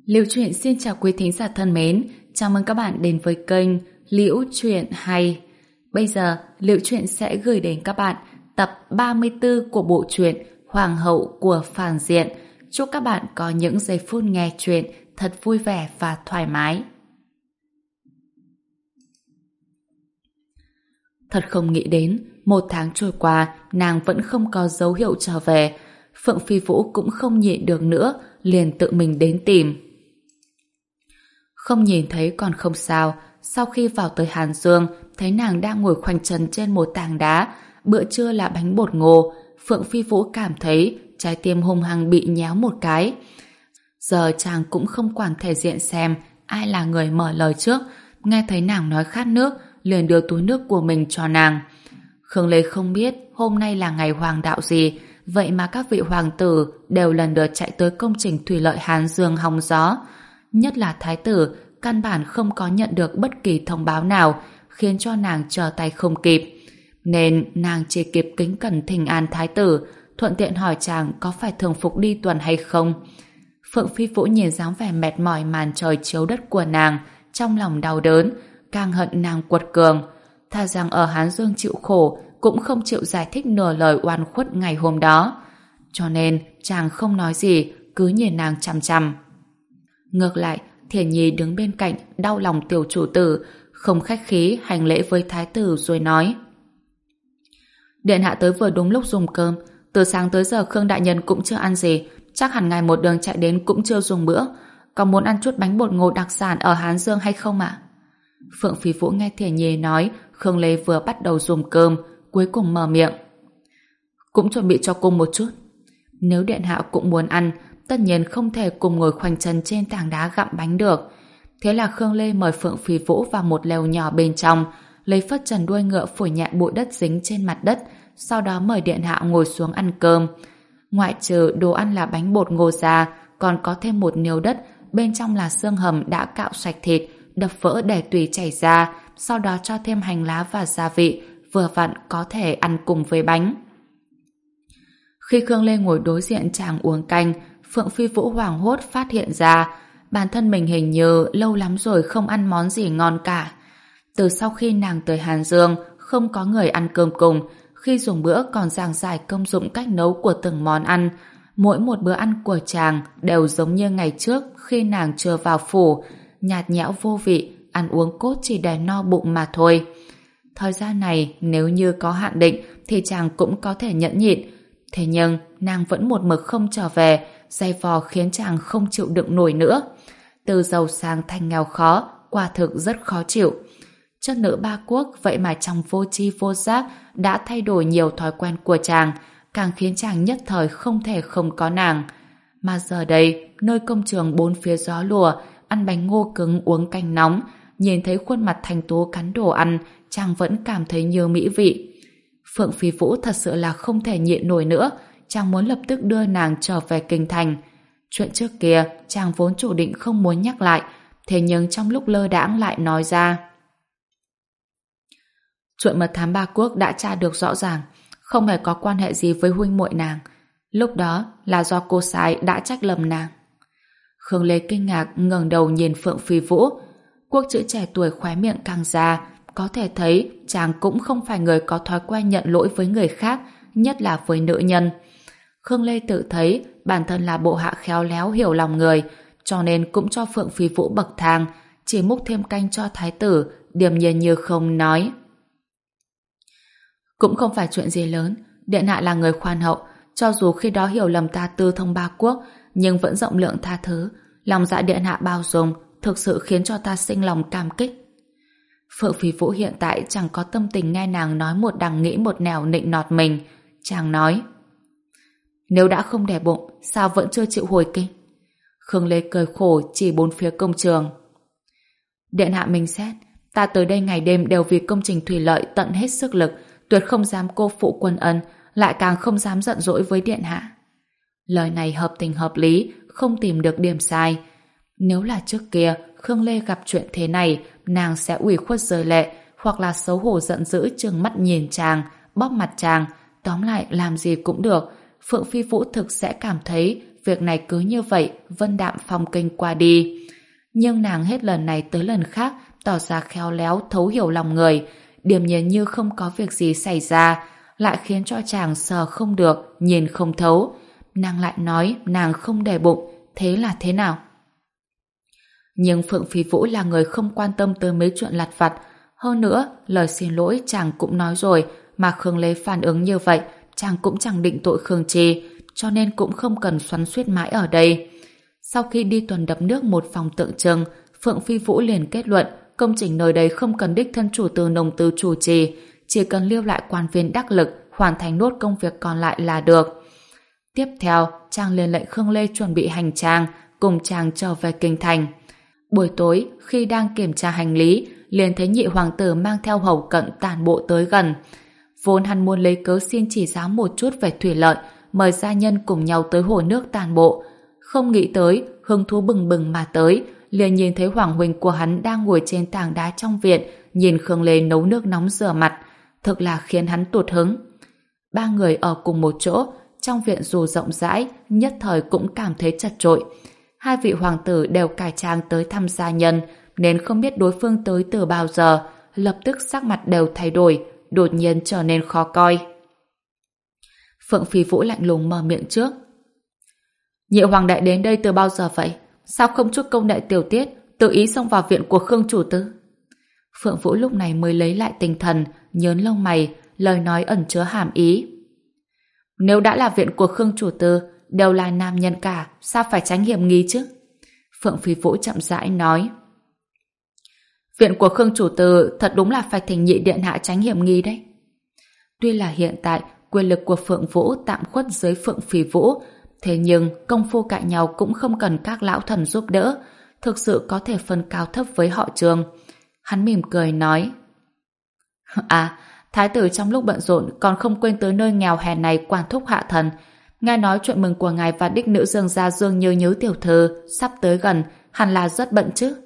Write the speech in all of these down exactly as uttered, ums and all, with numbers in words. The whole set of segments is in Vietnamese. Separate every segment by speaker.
Speaker 1: Liễu Chuyện xin chào quý thính giả thân mến, chào mừng các bạn đến với kênh Liễu Chuyện Hay. Bây giờ, Liễu Chuyện sẽ gửi đến các bạn tập ba mươi tư của bộ truyện Hoàng hậu của Phàn Diện. Chúc các bạn có những giây phút nghe chuyện thật vui vẻ và thoải mái. Thật không nghĩ đến, một tháng trôi qua, nàng vẫn không có dấu hiệu trở về. Phượng Phi Vũ cũng không nhịn được nữa, liền tự mình đến tìm. Không nhìn thấy còn không sao, sau khi vào tới Hàn Dương, thấy nàng đang ngồi khoanh chân trên một tảng đá, bữa trưa là bánh bột ngô, Phượng Phi Vũ cảm thấy trái tim hung hăng bị nhéo một cái. Giờ chàng cũng không quản thể diện xem ai là người mở lời trước, nghe thấy nàng nói khát nước, liền đưa túi nước của mình cho nàng. Khương Lê không biết hôm nay là ngày hoàng đạo gì, vậy mà các vị hoàng tử đều lần lượt chạy tới công trình thủy lợi Hàn Dương hóng gió. Nhất là thái tử, căn bản không có nhận được bất kỳ thông báo nào, khiến cho nàng trở tay không kịp. Nên nàng chỉ kịp kính cẩn thỉnh an thái tử, thuận tiện hỏi chàng có phải thường phục đi tuần hay không. Phượng Phi Vũ nhìn dáng vẻ mệt mỏi màn trời chiếu đất của nàng, trong lòng đau đớn, càng hận nàng quật cường. Thà rằng ở Hán Dương chịu khổ, cũng không chịu giải thích nửa lời oan khuất ngày hôm đó. Cho nên chàng không nói gì, cứ nhìn nàng chằm chằm. Ngược lại, Thiển Nhi đứng bên cạnh đau lòng tiểu chủ tử, không khách khí hành lễ với thái tử rồi nói: Điện hạ tới vừa đúng lúc dùng cơm, từ sáng tới giờ Khương đại nhân cũng chưa ăn gì, chắc hẳn ngài một đường chạy đến cũng chưa dùng bữa. Có muốn ăn chút bánh bột ngô đặc sản ở Hán Dương hay không ạ? Phượng Phi Vũ nghe Thiển Nhi nói Khương Lê vừa bắt đầu dùng cơm, cuối cùng mở miệng: Cũng chuẩn bị cho cô một chút. Nếu điện hạ cũng muốn ăn, tất nhiên không thể cùng ngồi khoanh chân trên tảng đá gặm bánh được. Thế là Khương Lê mời Phượng Phi Vũ vào một lều nhỏ bên trong, lấy phất trần đuôi ngựa phủi nhẹ bụi đất dính trên mặt đất, sau đó mời điện hạ ngồi xuống ăn cơm. Ngoại trừ đồ ăn là bánh bột ngô ra, còn có thêm một niêu đất, bên trong là xương hầm đã cạo sạch thịt, đập vỡ để tùy chảy ra, sau đó cho thêm hành lá và gia vị, vừa vặn có thể ăn cùng với bánh. Khi Khương Lê ngồi đối diện chàng uống canh, Phượng Phi Vũ hoảng hốt phát hiện ra bản thân mình hình như lâu lắm rồi không ăn món gì ngon cả. Từ sau khi nàng tới Hàn Dương, không có người ăn cơm cùng, khi dùng bữa còn giảng giải công dụng cách nấu của từng món ăn. Mỗi một bữa ăn của chàng đều giống như ngày trước khi nàng chưa vào phủ, nhạt nhẽo vô vị, ăn uống cốt chỉ để no bụng mà thôi. Thời gian này nếu như có hạn định thì chàng cũng có thể nhẫn nhịn. Thế nhưng nàng vẫn một mực không trở về, dày vò khiến chàng không chịu đựng nổi nữa. Từ giàu sang thành nghèo khó, quả thực rất khó chịu. Chất nữ ba quốc vậy mà trong vô tri vô giác đã thay đổi nhiều thói quen của chàng, càng khiến chàng nhất thời không thể không có nàng. Mà giờ đây, nơi công trường bốn phía gió lùa, ăn bánh ngô cứng uống canh nóng, nhìn thấy khuôn mặt thanh tú cắn đồ ăn, chàng vẫn cảm thấy như mỹ vị. Phượng Phi Vũ thật sự là không thể nhịn nổi nữa, chàng muốn lập tức đưa nàng trở về kinh thành. Chuyện trước kia, chàng vốn chủ định không muốn nhắc lại, thế nhưng trong lúc lơ đãng lại nói ra. Chuyện mật thám ba quốc đã tra được rõ ràng, không hề có quan hệ gì với huynh muội nàng. Lúc đó là do cô sai đã trách lầm nàng. Khương Lê kinh ngạc ngẩng đầu nhìn Phượng Phi Vũ. Quốc chữ trẻ tuổi khóe miệng càng ra, có thể thấy chàng cũng không phải người có thói quen nhận lỗi với người khác, nhất là với nữ nhân. Khương Lê tự thấy bản thân là bộ hạ khéo léo hiểu lòng người, cho nên cũng cho Phượng Phi Vũ bậc thang, chỉ múc thêm canh cho thái tử, điềm nhiên như không nói. Cũng không phải chuyện gì lớn, điện hạ là người khoan hậu, cho dù khi đó hiểu lầm ta tư thông ba quốc, nhưng vẫn rộng lượng tha thứ, lòng dạ điện hạ bao dung, thực sự khiến cho ta sinh lòng cảm kích. Phượng Phi Vũ hiện tại chẳng có tâm tình nghe nàng nói một đằng nghĩ một nẻo nịnh nọt mình. Chàng nói: Nếu đã không đẻ bụng, sao vẫn chưa chịu hồi kinh? Khương Lê cười khổ chỉ bốn phía công trường. Điện hạ minh xét, ta tới đây ngày đêm đều vì công trình thủy lợi tận hết sức lực, tuyệt không dám cô phụ quân ân, lại càng không dám giận dỗi với điện hạ. Lời này hợp tình hợp lý, không tìm được điểm sai. Nếu là trước kia Khương Lê gặp chuyện thế này, nàng sẽ ủy khuất rơi lệ, hoặc là xấu hổ giận dữ trừng mắt nhìn chàng, bóp mặt chàng, tóm lại làm gì cũng được. Phượng Phi Vũ thực sẽ cảm thấy việc này cứ như vậy vân đạm phong kinh qua đi. Nhưng nàng hết lần này tới lần khác tỏ ra khéo léo thấu hiểu lòng người, điềm nhiên như không có việc gì xảy ra, lại khiến cho chàng sờ không được, nhìn không thấu. Nàng lại nói nàng không để bụng, thế là thế nào? Nhưng Phượng Phi Vũ là người không quan tâm tới mấy chuyện lặt vặt. Hơn nữa, lời xin lỗi chàng cũng nói rồi, mà Khương Lê phản ứng như vậy, chàng cũng chẳng định tội Khương Trì, cho nên cũng không cần xoắn xuýt mãi ở đây. Sau khi đi tuần đập nước một vòng tượng trưng, Phượng Phi Vũ liền kết luận công trình nơi đây không cần đích thân chủ từ nồng từ chủ trì, chỉ cần lưu lại quan viên đắc lực hoàn thành nốt công việc còn lại là được. Tiếp theo, chàng liền lệnh Khương Lê chuẩn bị hành trang, cùng chàng trở về kinh thành. Buổi tối, khi đang kiểm tra hành lý, liền thấy nhị hoàng tử mang theo hầu cận tản bộ tới gần. Vốn hắn muốn lấy cớ xin chỉ giáo một chút về thủy lợi, mời gia nhân cùng nhau tới hồ nước tản bộ. Không nghĩ tới, hứng thú bừng bừng mà tới, liền nhìn thấy hoàng huynh của hắn đang ngồi trên tảng đá trong viện, nhìn Khương Lê nấu nước nóng rửa mặt, thực là khiến hắn tụt hứng. Ba người ở cùng một chỗ, trong viện dù rộng rãi, nhất thời cũng cảm thấy chật chội. Hai vị hoàng tử đều cải trang tới thăm gia nhân, nên không biết đối phương tới từ bao giờ, lập tức sắc mặt đều thay đổi, đột nhiên trở nên khó coi. Phượng Phi Vũ lạnh lùng mở miệng trước. Nhị hoàng đại đến đây từ bao giờ vậy? Sao không chút công đại tiểu tiết, tự ý xông vào viện của Khương chủ tử? Phượng Vũ lúc này mới lấy lại tinh thần, nhớn lông mày, lời nói ẩn chứa hàm ý. Nếu đã là viện của Khương chủ tử, đều là nam nhân cả, sao phải tránh hiểm nghi chứ? Phượng Phi Vũ chậm rãi nói. Viện của Khương chủ tử thật đúng là phải thỉnh nhị điện hạ tránh hiểm nghi đấy. Tuy là hiện tại quyền lực của Phượng Vũ tạm khuất dưới Phượng Phi Vũ, thế nhưng công phu cãi nhau cũng không cần các lão thần giúp đỡ, thực sự có thể phân cao thấp với họ Trương. Hắn mỉm cười nói. À, thái tử trong lúc bận rộn còn không quên tới nơi nghèo hèn này quản thúc hạ thần. Nghe nói chuyện mừng của ngài và đích nữ Dương gia Dương Như Nhứ tiểu thư sắp tới gần, hẳn là rất bận chứ.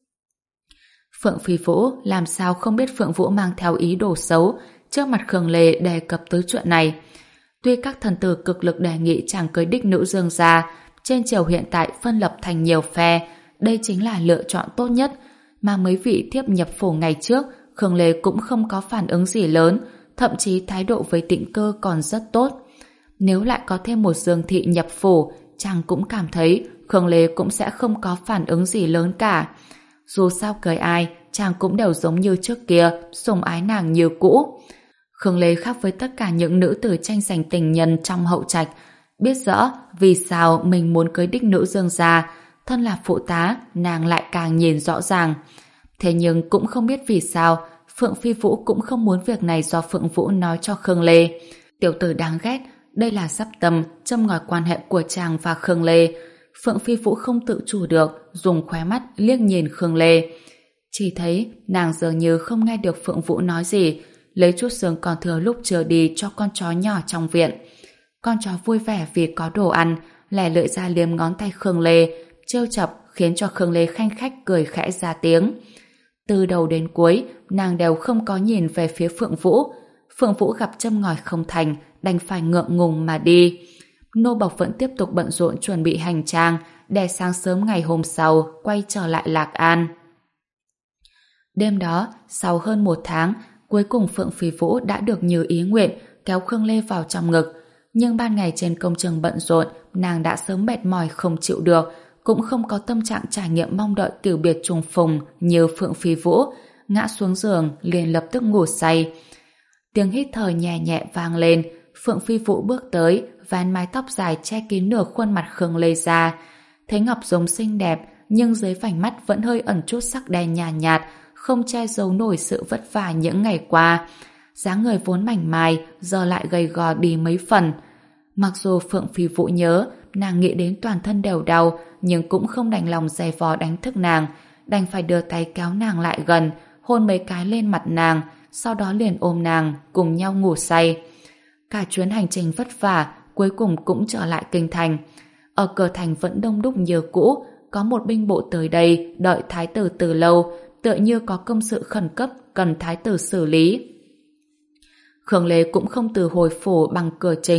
Speaker 1: Phượng Phi Vũ làm sao không biết Phượng Vũ mang theo ý đồ xấu, trước mặt Khương Lê đề cập tới chuyện này. Tuy các thần tử cực lực đề nghị chàng cưới đích nữ Dương gia, trên triều hiện tại phân lập thành nhiều phe, đây chính là lựa chọn tốt nhất, mà mấy vị thiếp nhập phủ ngày trước, Khương Lê cũng không có phản ứng gì lớn, thậm chí thái độ với Tĩnh Cơ còn rất tốt. Nếu lại có thêm một Dương thị nhập phủ, chàng cũng cảm thấy Khương Lê cũng sẽ không có phản ứng gì lớn cả. Dù sao cưới ai, chàng cũng đều giống như trước kia, sủng ái nàng như cũ. Khương Lê khác với tất cả những nữ tử tranh giành tình nhân trong hậu trạch, biết rõ vì sao mình muốn cưới đích nữ Dương gia, thân là phụ tá, nàng lại càng nhìn rõ ràng. Thế nhưng cũng không biết vì sao, Phượng Phi Vũ cũng không muốn việc này do Phượng Vũ nói cho Khương Lê. Tiểu tử đáng ghét, đây là sắp tâm, châm ngòi quan hệ của chàng và Khương Lê. Phượng Phi Vũ không tự chủ được, dùng khóe mắt liếc nhìn Khương Lê. Chỉ thấy nàng dường như không nghe được Phượng Vũ nói gì, lấy chút xương còn thừa lúc chưa đi cho con chó nhỏ trong viện. Con chó vui vẻ vì có đồ ăn, lẻ lưỡi ra liếm ngón tay Khương Lê, trêu chọc khiến cho Khương Lê khanh khách cười khẽ ra tiếng. Từ đầu đến cuối, nàng đều không có nhìn về phía Phượng Vũ. Phượng Vũ gặp châm ngòi không thành, đành phải ngượng ngùng mà đi. Nô bộc vẫn tiếp tục bận rộn chuẩn bị hành trang, để sáng sớm ngày hôm sau quay trở lại Lạc An. Đêm đó, sau hơn một tháng, cuối cùng Phượng Phi Vũ đã được như ý nguyện kéo Khương Lê vào trong ngực. Nhưng ban ngày trên công trường bận rộn, nàng đã sớm mệt mỏi không chịu được, cũng không có tâm trạng trải nghiệm mong đợi tiểu biệt trùng phùng như Phượng Phi Vũ, ngã xuống giường liền lập tức ngủ say. Tiếng hít thở nhẹ nhẹ vang lên, Phượng Phi Vũ bước tới, vén mái tóc dài che kín nửa khuôn mặt Khương Lê ra. Thấy Ngọc Dung xinh đẹp, nhưng dưới vành mắt vẫn hơi ẩn chút sắc đen nhàn nhạt, nhạt, không che giấu nổi sự vất vả những ngày qua. Dáng người vốn mảnh mai, giờ lại gầy gò đi mấy phần. Mặc dù Phượng Phi Vũ nhớ, nàng nghĩ đến toàn thân đều đau, nhưng cũng không đành lòng giày vò đánh thức nàng, đành phải đưa tay kéo nàng lại gần, hôn mấy cái lên mặt nàng, sau đó liền ôm nàng, cùng nhau ngủ say. Cả chuyến hành trình vất vả, cuối cùng cũng trở lại kinh thành. Ở cửa thành vẫn đông đúc như cũ, có một binh bộ tới đây đợi thái tử từ lâu, tựa như có công sự khẩn cấp cần thái tử xử lý. Khương Lê cũng không từ hồi phủ bằng cửa chính,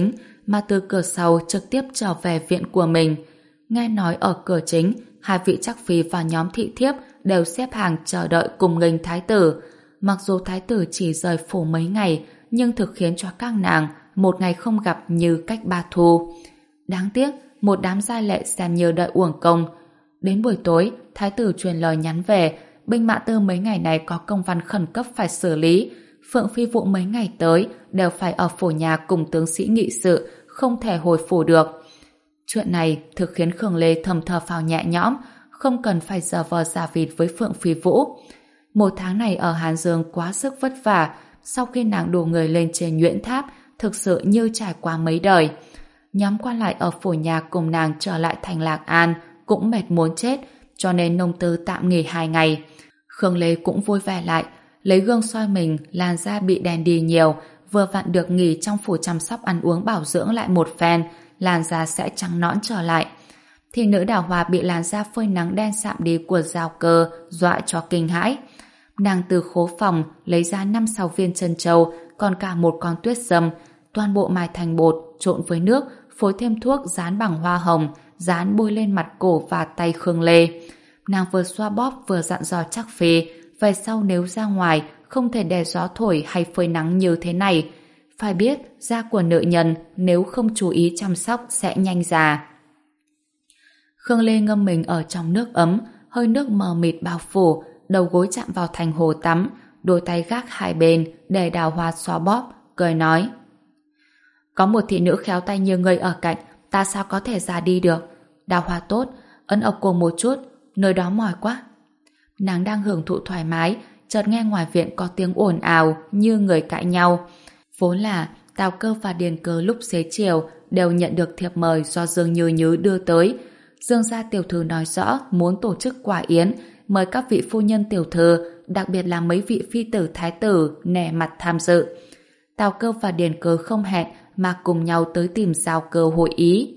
Speaker 1: mà từ cửa sau trực tiếp trở về viện của mình. Nghe nói ở cửa chính, hai vị chắc phi và nhóm thị thiếp đều xếp hàng chờ đợi cùng nghênh thái tử. Mặc dù thái tử chỉ rời phủ mấy ngày, nhưng thực khiến cho các nàng một ngày không gặp như cách ba thu. Đáng tiếc, một đám gia lệ xem như đợi uổng công. Đến buổi tối, thái tử truyền lời nhắn về, binh mã tư mấy ngày này có công văn khẩn cấp phải xử lý. Phượng Phi Vũ mấy ngày tới đều phải ở phủ nhà cùng tướng sĩ nghị sự, không thể hồi phủ được. Chuyện này thực khiến Khương Lê thầm thở phào nhẹ nhõm, không cần phải giở vờ giả vịt với Phượng Phi Vũ. Một tháng này ở Hàn Dương quá sức vất vả, sau khi nàng đổ người lên trên Nhuyễn Tháp, thực sự như trải qua mấy đời. Nhóm quan lại ở phủ nhà cùng nàng trở lại thành Lạc An cũng mệt muốn chết, cho nên nông tư tạm nghỉ hai ngày. Khương Lê cũng vui vẻ lại, lấy gương soi mình, làn da bị đen đi nhiều, vừa vặn được nghỉ trong phủ chăm sóc ăn uống bảo dưỡng lại một phen, làn da sẽ trắng nõn trở lại. Thì nữ Đào Hoa bị làn da phơi nắng đen sạm đi của Giao Cơ dọa cho kinh hãi. Nàng từ khố phòng lấy ra năm sáu viên chân châu, còn cả một con tuyết sâm, toàn bộ mài thành bột, trộn với nước, phối thêm thuốc dán bằng hoa hồng, dán bôi lên mặt cổ và tay Khương Lê. Nàng vừa xoa bóp vừa dặn dò chắc phi, về sau nếu ra ngoài không thể để gió thổi hay phơi nắng như thế này. Phải biết, da của nữ nhân nếu không chú ý chăm sóc sẽ nhanh già. Khương Lê ngâm mình ở trong nước ấm, hơi nước mờ mịt bao phủ, đầu gối chạm vào thành hồ tắm, đôi tay gác hai bên để Đào Hoa xoa bóp, cười nói: có một thị nữ khéo tay như ngươi ở cạnh, ta sao có thể già đi được. Đào Hoa tốt, ấn ập cô một chút, nơi đó mỏi quá. Nàng đang hưởng thụ thoải mái, chợt nghe ngoài viện có tiếng ồn ào như người cãi nhau. Vốn là Tào Cơ và Điền Cơ lúc xế chiều đều nhận được thiệp mời do Dương Như Nhứ đưa tới. Dương gia tiểu thư nói rõ muốn tổ chức quả yến, mời các vị phu nhân tiểu thư, đặc biệt là mấy vị phi tử thái tử nể mặt tham dự. Tào Cơ và Điền Cơ không hẹn mà cùng nhau tới tìm Giao Cơ hội ý.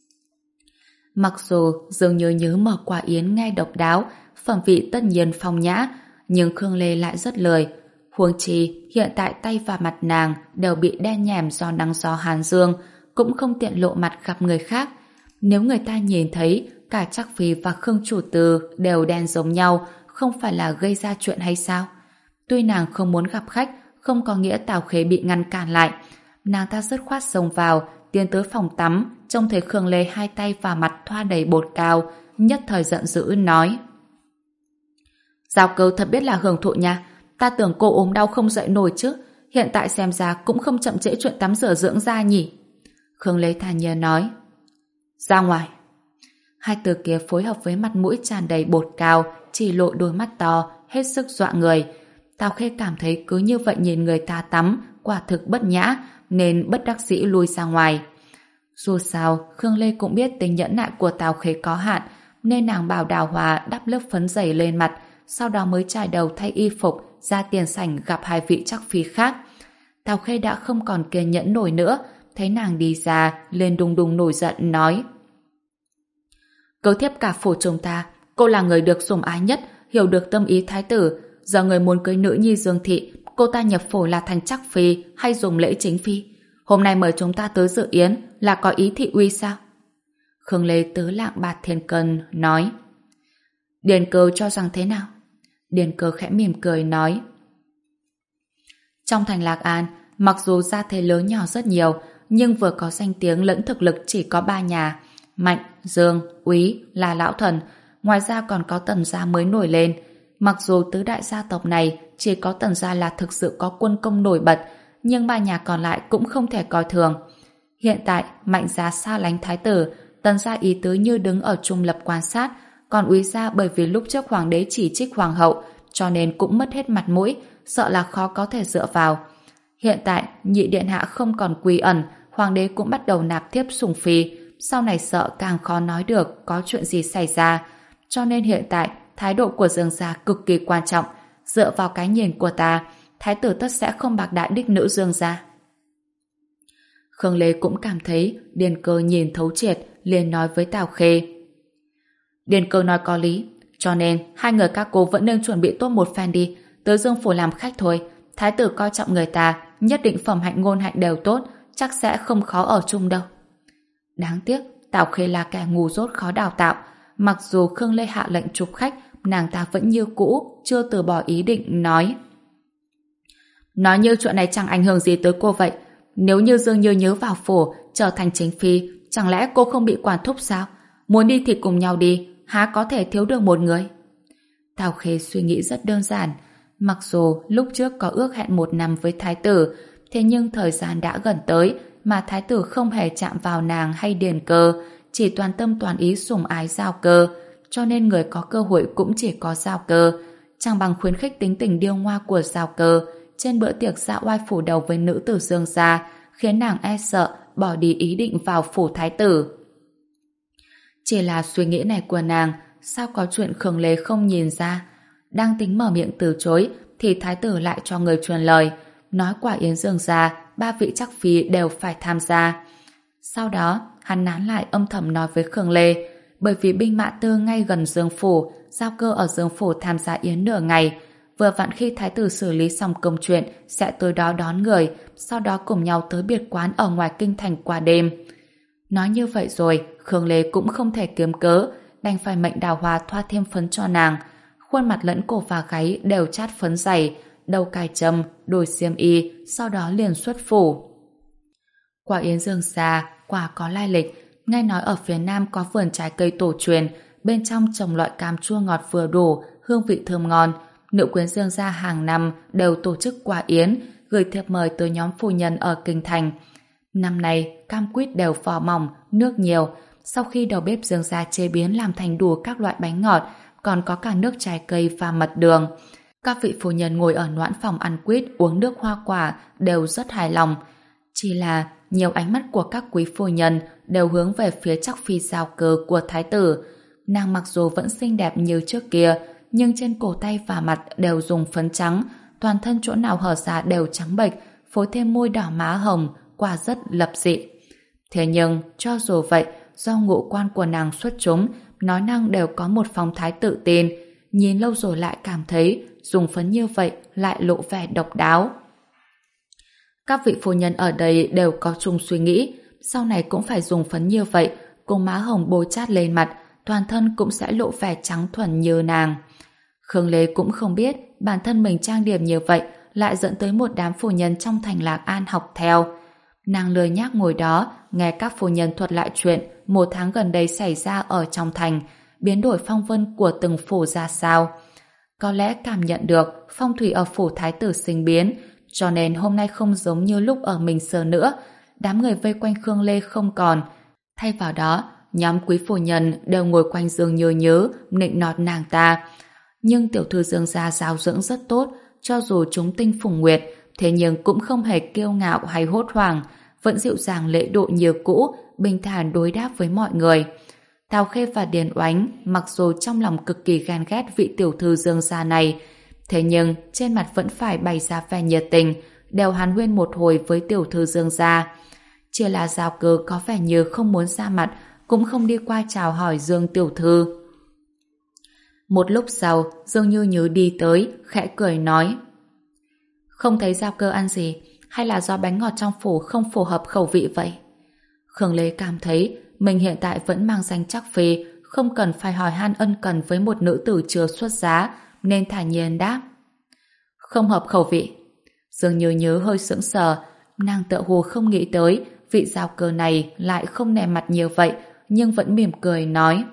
Speaker 1: Mặc dù Dương Như Nhứ mở quả yến nghe độc đáo, phẩm vị tất nhiên phong nhã, nhưng Khương Lê lại rất lười. Huống chi hiện tại tay và mặt nàng đều bị đen nhèm do nắng gió Hàn Dương, cũng không tiện lộ mặt gặp người khác. Nếu người ta nhìn thấy cả Trác Phi và Khương chủ tử đều đen giống nhau, không phải là gây ra chuyện hay sao? Tuy nàng không muốn gặp khách, không có nghĩa Tào Khế bị ngăn cản lại. Nàng ta dứt khoát xông vào, tiến tới phòng tắm, trông thấy Khương Lê hai tay và mặt thoa đầy bột cao, nhất thời giận dữ nói: Giao Cơ thật biết là hưởng thụ nha, ta tưởng cô ốm đau không dậy nổi chứ, hiện tại xem ra cũng không chậm trễ chuyện tắm rửa dưỡng da nhỉ. Khương Lê thản nhiên nói: ra ngoài. Hai từ kia phối hợp với mặt mũi tràn đầy bột cao, chỉ lộ đôi mắt to, hết sức dọa người. Tào Khê cảm thấy cứ như vậy nhìn người ta tắm, quả thực bất nhã, nên bất đắc dĩ lui ra ngoài. Dù sao, Khương Lê cũng biết tính nhẫn nại của Tào Khê có hạn, nên nàng bảo Đào Hoa đắp lớp phấn dày lên mặt, sau đó mới trải đầu thay y phục ra tiền sảnh gặp hai vị Trác phi khác. Tào Khê đã không còn kiên nhẫn nổi nữa, thấy nàng đi ra, lên đùng đùng nổi giận nói: Cớ thiếp cả phủ chúng ta, cô là người được sủng ái nhất, hiểu được tâm ý thái tử, giờ người muốn cưới nữ nhi Dương thị, cô ta nhập phủ là thành Trác phi hay dùng lễ chính phi? Hôm nay mời chúng ta tới dự yến là có ý thị uy sao? Khương Lê tứ lạng bạc thiên cân nói: Điền Cơ cho rằng thế nào? Điền Cơ khẽ mỉm cười nói: trong thành Lạc An, mặc dù gia thế lớn nhỏ rất nhiều, nhưng vừa có danh tiếng lẫn thực lực chỉ có ba nhà: Mạnh, Dương, Úy là lão thần, ngoài ra còn có Tần gia mới nổi lên. Mặc dù tứ đại gia tộc này chỉ có Tần gia là thực sự có quân công nổi bật, nhưng ba nhà còn lại cũng không thể coi thường. Hiện tại Mạnh gia xa lánh thái tử, Tần gia ý tứ như đứng ở trung lập quan sát, còn Úy gia bởi vì lúc trước hoàng đế chỉ trích hoàng hậu, cho nên cũng mất hết mặt mũi, sợ là khó có thể dựa vào. Hiện tại nhị điện hạ không còn quy ẩn, hoàng đế cũng bắt đầu nạp thiếp sủng phi, sau này sợ càng khó nói được có chuyện gì xảy ra, cho nên hiện tại thái độ của Dương gia cực kỳ quan trọng. Dựa vào cái nhìn của ta, thái tử tất sẽ không bạc đại đích nữ Dương gia. Khương Lê cũng cảm thấy Điền Cơ nhìn thấu triệt, liền nói với Tào Khê: Điền Cơ nói có lý, cho nên hai người các cô vẫn nên chuẩn bị tốt một phen đi, tới Dương phủ làm khách thôi. Thái tử coi trọng người ta, nhất định phẩm hạnh ngôn hạnh đều tốt, chắc sẽ không khó ở chung đâu. Đáng tiếc, Tào Khê là kẻ ngu dốt khó đào tạo. Mặc dù Khương Lê hạ lệnh chụp khách, nàng ta vẫn như cũ, chưa từ bỏ ý định nói. Nói như chuyện này chẳng ảnh hưởng gì tới cô vậy. Nếu như Dương Như nhớ vào phủ, trở thành chính phi, chẳng lẽ cô không bị quản thúc sao? Muốn đi thì cùng nhau đi, há có thể thiếu được một người? Tào Khê suy nghĩ rất đơn giản. Mặc dù lúc trước có ước hẹn một năm với thái tử, thế nhưng thời gian đã gần tới mà thái tử không hề chạm vào nàng hay Điền Cơ, chỉ toàn tâm toàn ý sủng ái Giao Cơ, cho nên người có cơ hội cũng chỉ có Giao Cơ. Chẳng bằng khuyến khích tính tình điêu ngoa của Giao Cơ trên bữa tiệc dạ oai phủ đầu với nữ tử Dương gia, khiến nàng e sợ bỏ đi ý định vào phủ thái tử. Chỉ là suy nghĩ này của nàng, sao có chuyện Khương Lê không nhìn ra? Đang tính mở miệng từ chối thì thái tử lại cho người truyền lời, nói quả yến Dương gia ba vị chắc phi đều phải tham gia. Sau đó hắn nán lại âm thầm nói với Khương Lê, bởi vì binh mã tư ngay gần Dương phủ, Giao Cơ ở Dương phủ tham gia yến nửa ngày, vừa vặn khi thái tử xử lý xong công chuyện sẽ tới đó đón người, sau đó cùng nhau tới biệt quán ở ngoài kinh thành qua đêm. Nói như vậy rồi, Khương Lê cũng không thể kiếm cớ, đành phải mệnh Đào Hoa thoa thêm phấn cho nàng. Khuôn mặt lẫn cổ và gáy đều chát phấn dày, đầu cài trâm, đổi xiêm y, sau đó liền xuất phủ. Quả yến Dương gia quả có lai lịch, nghe nói ở phía nam có vườn trái cây tổ truyền, bên trong trồng loại cam chua ngọt vừa đủ, hương vị thơm ngon. Nữ quyến Dương gia hàng năm đều tổ chức quả yến, gửi thiệp mời tới nhóm phu nhân ở kinh thành. Năm nay, cam quýt đều vỏ mỏng, nước nhiều. Sau khi đầu bếp Dương gia chế biến làm thành đủ các loại bánh ngọt, còn có cả nước trái cây và mật đường. Các vị phu nhân ngồi ở noãn phòng ăn quýt, uống nước hoa quả đều rất hài lòng. Chỉ là nhiều ánh mắt của các quý phu nhân đều hướng về phía chắc phi Giao Cơ của thái tử. Nàng mặc dù vẫn xinh đẹp như trước kia, nhưng trên cổ tay và mặt đều dùng phấn trắng, toàn thân chỗ nào hở ra đều trắng bệch, phối thêm môi đỏ má hồng, quả rất lập dị. Thế nhưng, cho dù vậy, do ngũ quan của nàng xuất chúng, nói năng đều có một phong thái tự tin, nhìn lâu rồi lại cảm thấy dùng phấn như vậy lại lộ vẻ độc đáo. Các vị phu nhân ở đây đều có chung suy nghĩ, sau này cũng phải dùng phấn như vậy, cùng má hồng bôi chát lên mặt, toàn thân cũng sẽ lộ vẻ trắng thuần như nàng. Khương Lê cũng không biết bản thân mình trang điểm như vậy lại dẫn tới một đám phu nhân trong thành Lạc An học theo. Nàng lười nhác ngồi đó nghe các phu nhân thuật lại chuyện một tháng gần đây xảy ra ở trong thành, biến đổi phong vân của từng phủ ra sao. Có lẽ cảm nhận được phong thủy ở phủ thái tử sinh biến, cho nên hôm nay không giống như lúc ở Minh Sơn nữa. Đám người vây quanh Khương Lê không còn, thay vào đó nhóm quý phu nhân đều ngồi quanh giường nhớ nhớ nịnh nọt nàng ta. Nhưng tiểu thư Dương gia giáo dưỡng rất tốt, cho dù chúng tinh phùng nguyệt, thế nhưng cũng không hề kiêu ngạo hay hốt hoảng, vẫn dịu dàng lễ độ như cũ, bình thản đối đáp với mọi người. Tào Khê và Điền Oánh mặc dù trong lòng cực kỳ ghen ghét vị tiểu thư Dương gia này, thế nhưng trên mặt vẫn phải bày ra vẻ nhiệt tình, đều hàn huyên một hồi với tiểu thư Dương gia. Chỉ là Giao Cơ có vẻ như không muốn ra mặt, cũng không đi qua chào hỏi Dương tiểu thư. Một lúc sau, Dương Như Như đi tới, khẽ cười nói: Không thấy Giao Cơ ăn gì, hay là do bánh ngọt trong phủ không phù hợp khẩu vị vậy? Khương Lê cảm thấy mình hiện tại vẫn mang danh chắc phi, không cần phải hỏi han ân cần với một nữ tử chưa xuất giá, nên thản nhiên đáp: Không hợp khẩu vị. Dương Như Như hơi sững sờ, nàng tựa hồ không nghĩ tới vị Giao Cơ này lại không nề mặt nhiều vậy, nhưng vẫn mỉm cười nói: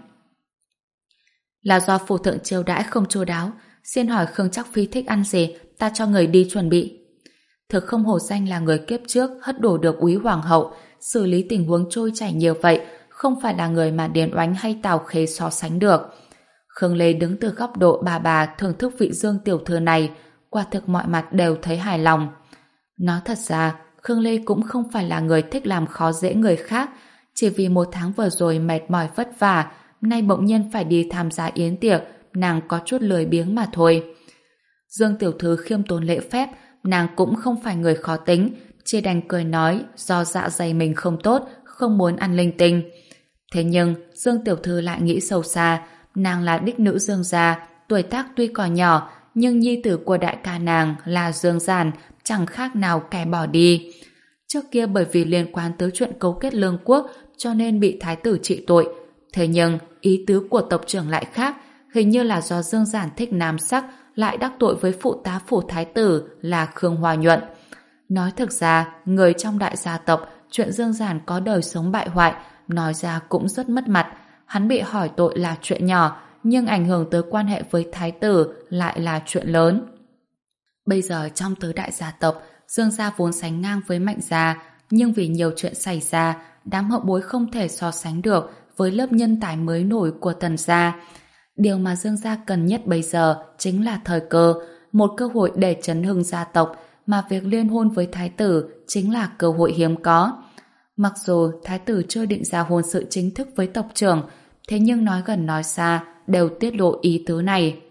Speaker 1: Là do phủ thượng chiêu đãi không chu đáo, xin hỏi Khương chắc phi thích ăn gì, ta cho người đi chuẩn bị. Thực không hổ danh là người kiếp trước hất đổ được úy hoàng hậu, xử lý tình huống trôi chảy nhiều vậy, không phải là người mà Điền Oánh hay Tào Khê so sánh được. Khương Lê đứng từ góc độ bà bà thưởng thức vị Dương tiểu thư này, quả thực mọi mặt đều thấy hài lòng. Nói thật ra, Khương Lê cũng không phải là người thích làm khó dễ người khác, chỉ vì một tháng vừa rồi mệt mỏi vất vả, nay bỗng nhiên phải đi tham gia yến tiệc, nàng có chút lười biếng mà thôi. Dương tiểu thư khiêm tốn lễ phép, nàng cũng không phải người khó tính, chỉ đành cười nói do dạ dày mình không tốt, không muốn ăn linh tinh. Thế nhưng Dương tiểu thư lại nghĩ sâu xa, nàng là đích nữ Dương gia, tuổi tác tuy còn nhỏ, nhưng nhi tử của đại ca nàng là Dương Giản chẳng khác nào kẻ bỏ đi. Trước kia bởi vì liên quan tới chuyện cấu kết lương quốc cho nên bị thái tử trị tội. Thế nhưng ý tứ của tộc trưởng lại khác, hình như là do Dương Giản thích nam sắc lại đắc tội với phụ tá phủ thái tử là Khương Hoa Nhuận. Nói thực ra, người trong đại gia tộc, chuyện Dương Giản có đời sống bại hoại, nói ra cũng rất mất mặt. Hắn bị hỏi tội là chuyện nhỏ, nhưng ảnh hưởng tới quan hệ với thái tử lại là chuyện lớn. Bây giờ trong tứ đại gia tộc, Dương gia vốn sánh ngang với Mạnh gia, nhưng vì nhiều chuyện xảy ra, đám hậu bối không thể so sánh được với lớp nhân tài mới nổi của Tần gia. Điều mà Dương gia cần nhất bây giờ chính là thời cơ, một cơ hội để chấn hưng gia tộc, mà việc liên hôn với thái tử chính là cơ hội hiếm có. Mặc dù thái tử chưa định ra hôn sự chính thức với tộc trưởng, thế nhưng nói gần nói xa đều tiết lộ ý tứ này.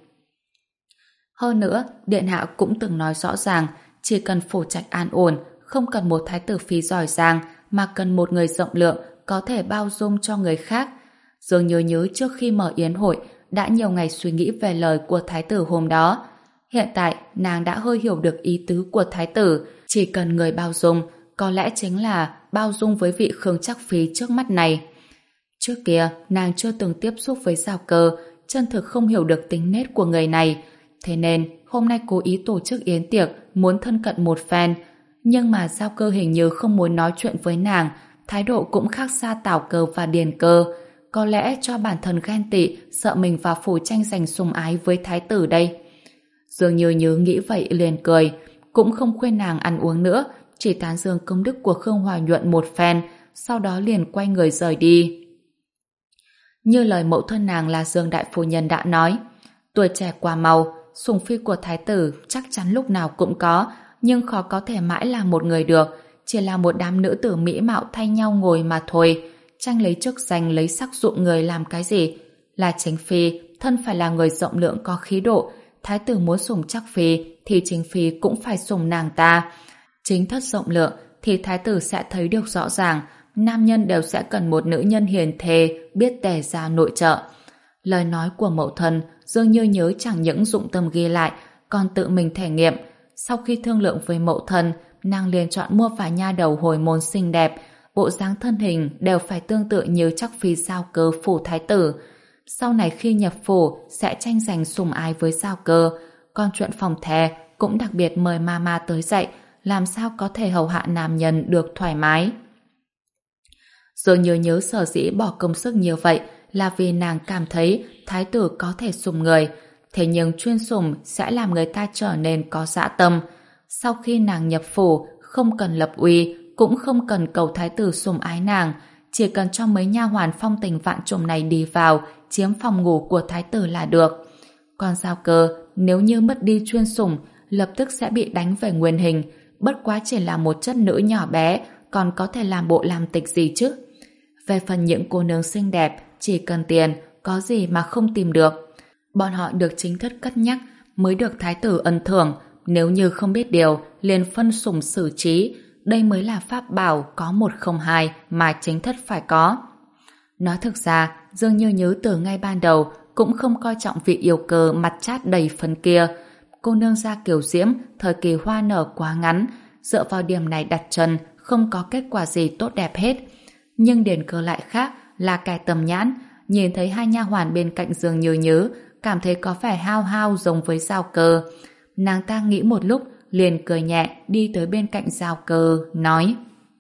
Speaker 1: Hơn nữa, Điện Hạ cũng từng nói rõ ràng, chỉ cần phổ trạch an ổn, không cần một thái tử phi giỏi giang, mà cần một người rộng lượng, có thể bao dung cho người khác. Dương Nhớ Nhớ trước khi mở yến hội, đã nhiều ngày suy nghĩ về lời của thái tử hôm đó. Hiện tại, nàng đã hơi hiểu được ý tứ của thái tử, chỉ cần người bao dung, có lẽ chính là bao dung với vị Khương Trắc Phi trước mắt này. Trước kia, nàng chưa từng tiếp xúc với Giao Cơ, chân thực không hiểu được tính nết của người này. Thế nên, hôm nay cố ý tổ chức yến tiệc, muốn thân cận một phen. Nhưng mà Giao Cơ hình như không muốn nói chuyện với nàng, thái độ cũng khác xa Tào Cơ và Điền Cơ. Có lẽ cho bản thân ghen tị, sợ mình vào phủ tranh giành sủng ái với thái tử đây. Dương Như Nhớ nghĩ vậy liền cười, cũng không khuyên nàng ăn uống nữa, chỉ tán dương công đức của Khương Hoa Nhuận một phen, sau đó liền quay người rời đi. Như lời mẫu thân nàng là Dương đại phu nhân đã nói, tuổi trẻ qua mau, sủng phi của thái tử chắc chắn lúc nào cũng có, nhưng khó có thể mãi là một người được, chỉ là một đám nữ tử mỹ mạo thay nhau ngồi mà thôi. Tranh lấy chức danh lấy sắc dụng người làm cái gì? Là chính phi, thân phải là người rộng lượng có khí độ, thái tử muốn sủng Trắc Phi thì chính phi cũng phải sủng nàng ta. Chính thất rộng lượng thì thái tử sẽ thấy được rõ ràng, nam nhân đều sẽ cần một nữ nhân hiền thê, biết tề gia nội trợ. Lời nói của mẫu thân, Dương Như Nhớ chẳng những dụng tâm ghi lại, còn tự mình thể nghiệm. Sau khi thương lượng với mẫu thân, nàng liền chọn mua vài nha đầu hồi môn xinh đẹp, bộ dáng thân hình đều phải tương tự như Trắc Phi Giao Cơ phủ thái tử. Sau này khi nhập phủ sẽ tranh giành sủng ái với Giao Cơ, còn chuyện phòng the cũng đặc biệt mời mama tới dạy, làm sao có thể hầu hạ nam nhân được thoải mái. Rồi nhớ nhớ sở dĩ bỏ công sức như vậy là vì nàng cảm thấy thái tử có thể sủng người, thế nhưng chuyên sủng sẽ làm người ta trở nên có dã tâm. Sau khi nàng nhập phủ, không cần lập uy, cũng không cần cầu thái tử sủng ái nàng, chỉ cần cho mấy nha hoàn phong tình vạn trùng này đi vào, chiếm phòng ngủ của thái tử là được. Còn Giao Cơ, nếu như mất đi chuyên sủng, lập tức sẽ bị đánh về nguyên hình, bất quá chỉ là một chất nữ nhỏ bé, còn có thể làm bộ làm tịch gì chứ. Về phần những cô nương xinh đẹp, chỉ cần tiền, có gì mà không tìm được. Bọn họ được chính thất cất nhắc, mới được thái tử ân thưởng, nếu như không biết điều, liền phân sủng xử trí, đây mới là pháp bảo có một không hai mà chính thất phải có. Nói thực ra, Dương Như Nhớ từ ngay ban đầu cũng không coi trọng vị yêu cơ mặt chát đầy phấn kia. Cô nương gia Kiều Diễm, thời kỳ hoa nở quá ngắn, dựa vào điểm này đặt chân, không có kết quả gì tốt đẹp hết. Nhưng Điền Cơ lại khác, là kẻ tầm nhãn, nhìn thấy hai nha hoàn bên cạnh Dương Như Nhớ, cảm thấy có vẻ hao hao giống với Giao Cơ. Nàng ta nghĩ một lúc, liền cười nhẹ đi tới bên cạnh Giao Cơ, nói: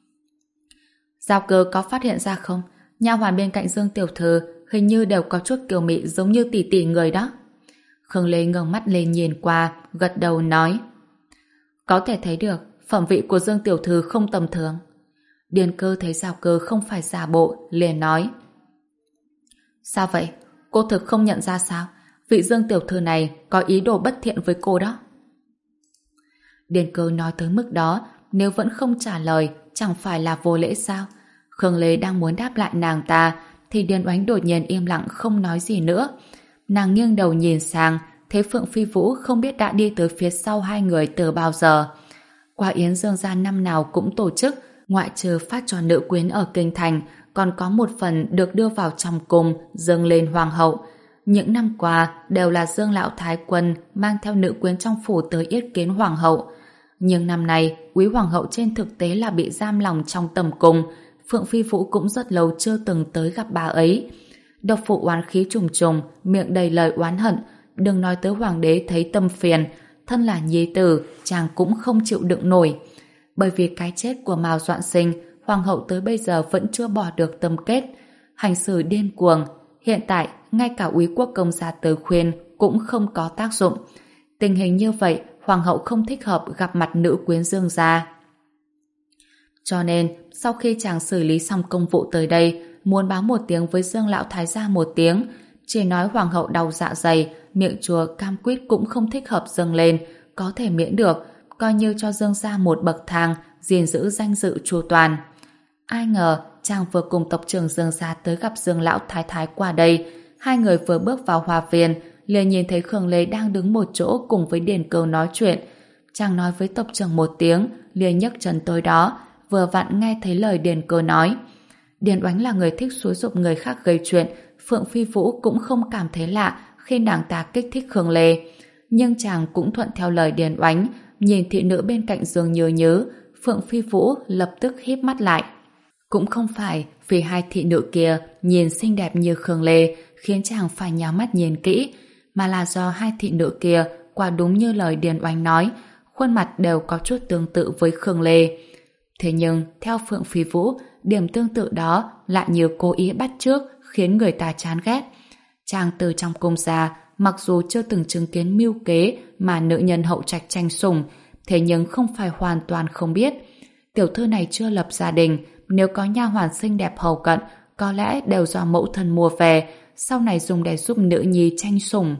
Speaker 1: Giao Cơ có phát hiện ra không? Nha hoàn bên cạnh Dương tiểu thư hình như đều có chút kiều mị giống như tỷ tỷ người đó. Khương Lê ngẩng mắt lên nhìn qua, gật đầu nói: Có thể thấy được, phẩm vị của Dương tiểu thư không tầm thường. Điền Cơ thấy Giao Cơ không phải giả bộ, liền nói: Sao vậy? Cô thực không nhận ra sao? Vị Dương tiểu thư này có ý đồ bất thiện với cô đó. Điền Cơ nói tới mức đó, nếu vẫn không trả lời, chẳng phải là vô lễ sao? Khương Lê đang muốn đáp lại nàng ta, thì Điền Oánh đột nhiên im lặng không nói gì nữa. Nàng nghiêng đầu nhìn sang, thấy Phượng Phi Vũ không biết đã đi tới phía sau hai người từ bao giờ. Qua yến Dương gia năm nào cũng tổ chức, ngoại trừ phát cho nữ quyến ở kinh thành, còn có một phần được đưa vào trong cung, dâng lên hoàng hậu. Những năm qua đều là Dương lão thái quân mang theo nữ quyến trong phủ tới yết kiến hoàng hậu. Nhưng năm nay, quý hoàng hậu trên thực tế là bị giam lòng trong tầm cung. Phượng Phi Vũ cũng rất lâu chưa từng tới gặp bà ấy. Độc phụ oán khí trùng trùng, miệng đầy lời oán hận. Đừng nói tới hoàng đế thấy tâm phiền, thân là nhi tử, chàng cũng không chịu đựng nổi. Bởi vì cái chết của Mao Doạn Sinh, hoàng hậu tới bây giờ vẫn chưa bỏ được tâm kết. Hành xử điên cuồng. Hiện tại, ngay cả úy quốc công gia tới khuyên cũng không có tác dụng. Tình hình như vậy, hoàng hậu không thích hợp gặp mặt nữ quyến Dương gia. Cho nên, sau khi chàng xử lý xong công vụ tới đây, muốn báo một tiếng với Dương lão thái gia một tiếng, chỉ nói hoàng hậu đau dạ dày, miệng chùa cam quýt cũng không thích hợp dâng lên, có thể miễn được, coi như cho Dương gia một bậc thang, gìn giữ danh dự chu toàn. Ai ngờ, chàng vừa cùng tộc trưởng Dương gia tới gặp Dương lão thái thái qua đây, hai người vừa bước vào hoa viên, liền nhìn thấy Khương Lê đang đứng một chỗ cùng với Điền Cừu nói chuyện. Chàng nói với tộc trưởng một tiếng, liền nhấc chân tới đó, vừa vặn nghe thấy lời Điền Cừu nói. Điền Oánh là người thích xúi giục người khác gây chuyện, Phượng Phi Vũ cũng không cảm thấy lạ khi nàng ta kích thích Khương Lê. Nhưng chàng cũng thuận theo lời Điền Oánh, nhìn thị nữ bên cạnh giường Như Nhớ, Phượng Phi Vũ lập tức híp mắt lại. Cũng không phải vì hai thị nữ kia nhìn xinh đẹp như Khương Lê khiến chàng phải nhắm mắt nhìn kỹ, mà là do hai thị nữ kia quả đúng như lời Điền Oánh nói, khuôn mặt đều có chút tương tự với Khương Lê. Thế nhưng, theo Phượng Phi Vũ, điểm tương tự đó lại như cố ý bắt chước khiến người ta chán ghét. Chàng từ trong cung ra, mặc dù chưa từng chứng kiến mưu kế mà nữ nhân hậu trạch tranh sủng, thế nhưng không phải hoàn toàn không biết. Tiểu thư này chưa lập gia đình, nếu có nha hoàn xinh đẹp hầu cận, có lẽ đều do mẫu thân mua về, sau này dùng để giúp nữ nhi tranh sủng.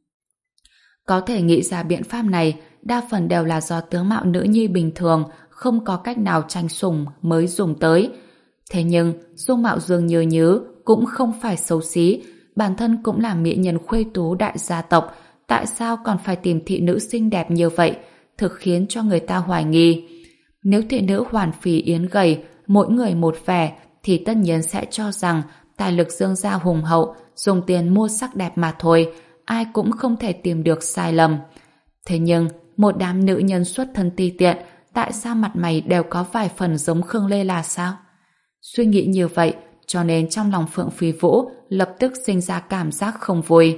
Speaker 1: Có thể nghĩ ra biện pháp này, đa phần đều là do tướng mạo nữ nhi bình thường, không có cách nào tranh sủng mới dùng tới. Thế nhưng, dung mạo Dương Như Nhớ cũng không phải xấu xí, bản thân cũng là mỹ nhân khuê tú đại gia tộc, tại sao còn phải tìm thị nữ xinh đẹp như vậy, thực khiến cho người ta hoài nghi. Nếu thị nữ hoàn phì yến gầy, mỗi người một vẻ, thì tất nhiên sẽ cho rằng tài lực Dương gia hùng hậu, dùng tiền mua sắc đẹp mà thôi, ai cũng không thể tìm được sai lầm. Thế nhưng, một đám nữ nhân xuất thân ti tiện, tại sao mặt mày đều có vài phần giống Khương Lê là sao? Suy nghĩ như vậy, cho nên trong lòng Phượng Phi Vũ lập tức sinh ra cảm giác không vui.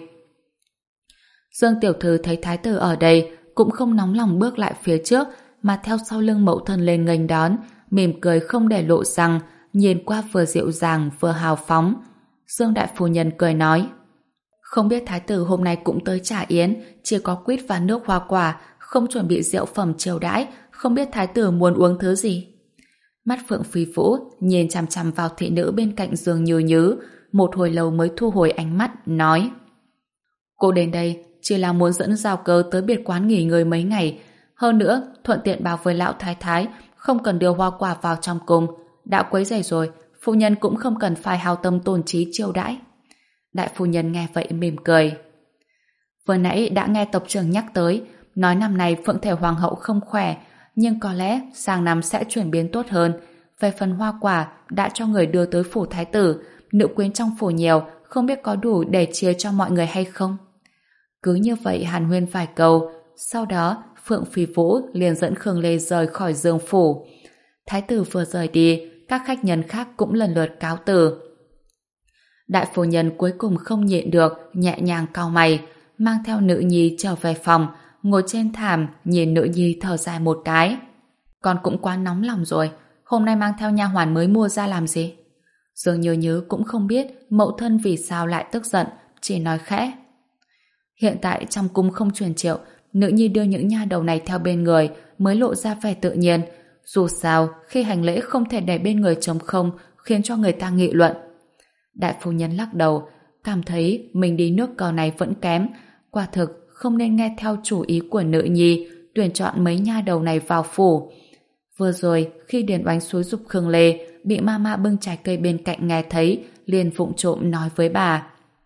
Speaker 1: Dương tiểu thư thấy thái tử ở đây, cũng không nóng lòng bước lại phía trước, mà theo sau lưng mẫu thân lên nghênh đón, mỉm cười không để lộ răng, nhìn qua vừa dịu dàng vừa hào phóng. Dương đại phu nhân cười nói: không biết thái tử hôm nay cũng tới trả yến, chỉ có quýt và nước hoa quả, không chuẩn bị rượu phẩm chiêu đãi, không biết thái tử muốn uống thứ gì. Mắt Phượng Phi Vũ nhìn chằm chằm vào thị nữ bên cạnh giường Như Nhớ, một hồi lâu mới thu hồi ánh mắt, nói: cô đến đây chỉ là muốn dẫn Giao Cơ tới biệt quán nghỉ ngơi mấy ngày, hơn nữa thuận tiện báo với lão thái thái không cần đưa hoa quả vào trong cung, đã quấy rầy rồi, phu nhân cũng không cần phải hao tâm tổn trí chiêu đãi. Đại phu nhân nghe vậy mỉm cười: vừa nãy đã nghe tộc trưởng nhắc tới, nói năm nay Phượng thể hoàng hậu không khỏe, nhưng có lẽ sang năm sẽ chuyển biến tốt hơn. Về phần hoa quả đã cho người đưa tới phủ thái tử, nữ quyến trong phủ nhiều, không biết có đủ để chia cho mọi người hay không. Cứ như vậy hàn huyên vài câu, sau đó Phượng Phi Vũ liền dẫn Khương Lê rời khỏi Dương phủ. Thái tử vừa rời đi, các khách nhân khác cũng lần lượt cáo từ. Đại phu nhân cuối cùng không nhịn được, nhẹ nhàng cau mày, mang theo nữ nhi trở về phòng, ngồi trên thảm nhìn nữ nhi thở dài một cái. Con cũng quá nóng lòng rồi, hôm nay mang theo nha hoàn mới mua ra làm gì? Dương Như Nhớ cũng không biết mẫu thân vì sao lại tức giận, chỉ nói khẽ: hiện tại trong cung không truyền triệu, nữ nhi đưa những nha đầu này theo bên người mới lộ ra vẻ tự nhiên. Dù sao, khi hành lễ không thể để bên người trống không, khiến cho người ta nghị luận. Đại phu nhân lắc đầu, cảm thấy mình đi nước cờ này vẫn kém, quả thực không nên nghe theo chủ ý của nữ nhi, tuyển chọn mấy nha đầu này vào phủ. Vừa rồi, khi Điền Oánh xúi giục Khương Lê, bị mama bưng trái cây bên cạnh nghe thấy, liền vụng trộm nói với bà.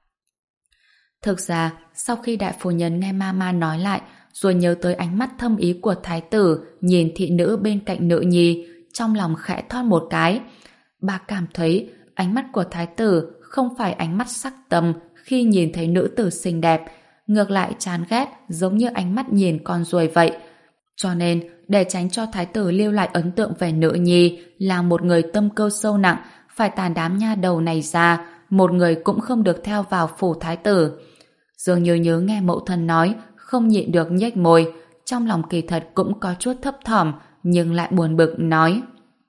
Speaker 1: Thực ra, sau khi đại phu nhân nghe mama nói lại, rồi nhớ tới ánh mắt thâm ý của thái tử nhìn thị nữ bên cạnh nữ nhi, trong lòng khẽ thót một cái. Bà cảm thấy ánh mắt của thái tử không phải ánh mắt sắc tâm khi nhìn thấy nữ tử xinh đẹp, ngược lại chán ghét giống như ánh mắt nhìn con ruồi vậy. Cho nên, để tránh cho thái tử lưu lại ấn tượng về nữ nhi là một người tâm cơ sâu nặng, phải tàn đám nha đầu này ra, một người cũng không được theo vào phủ thái tử. Dương Như Nhớ nghe mẫu thân nói, không nhịn được nhếch môi, trong lòng kỳ thật cũng có chút thấp thỏm, nhưng lại buồn bực nói: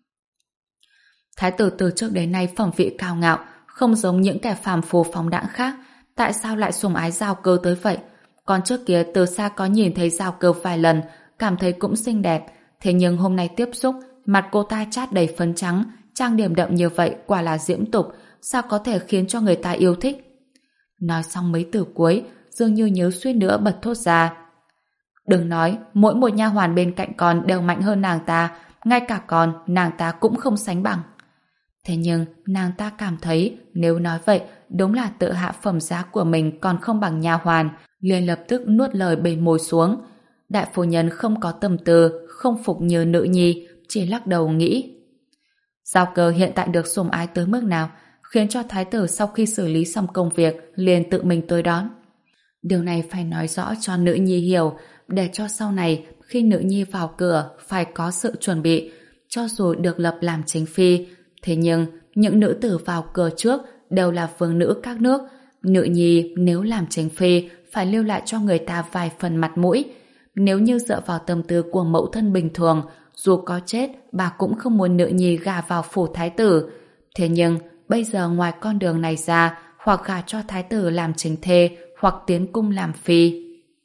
Speaker 1: Thái tử từ trước đến nay phẩm vị cao ngạo, không giống những kẻ phàm phu phóng đãng khác, tại sao lại sủng ái Giao Cơ tới vậy? Còn trước kia từ xa có nhìn thấy Giao Cơ vài lần, cảm thấy cũng xinh đẹp, thế nhưng hôm nay tiếp xúc, mặt cô ta chát đầy phấn trắng, trang điểm đậm như vậy quả là diễm tục, sao có thể khiến cho người ta yêu thích? Nói xong mấy từ cuối, Dương Như Nhớ suýt nữa bật thốt ra: Đừng nói, mỗi một nha hoàn bên cạnh con đều mạnh hơn nàng ta, ngay cả con, nàng ta cũng không sánh bằng. Thế nhưng, nàng ta cảm thấy nếu nói vậy, đúng là tự hạ phẩm giá của mình còn không bằng nha hoàn, liền lập tức nuốt lời bề môi xuống. Đại phu nhân không có tâm tư, không phục như nữ nhi, chỉ lắc đầu nghĩ: Giao Cơ hiện tại được sủng ái tới mức nào, khiến cho thái tử sau khi xử lý xong công việc liền tự mình tới đón. Điều này phải nói rõ cho nữ nhi hiểu, để cho sau này khi nữ nhi vào cửa phải có sự chuẩn bị, cho dù được lập làm chính phi. Thế nhưng, những nữ tử vào cửa trước đều là vương nữ các nước. Nữ nhi nếu làm chính phi phải lưu lại cho người ta vài phần mặt mũi. Nếu như dựa vào tâm tư của mẫu thân bình thường, dù có chết, bà cũng không muốn nữ nhi gả vào phủ thái tử. Thế nhưng, bây giờ ngoài con đường này ra, hoặc gả cho thái tử làm chính thê, hoặc tiến cung làm phi.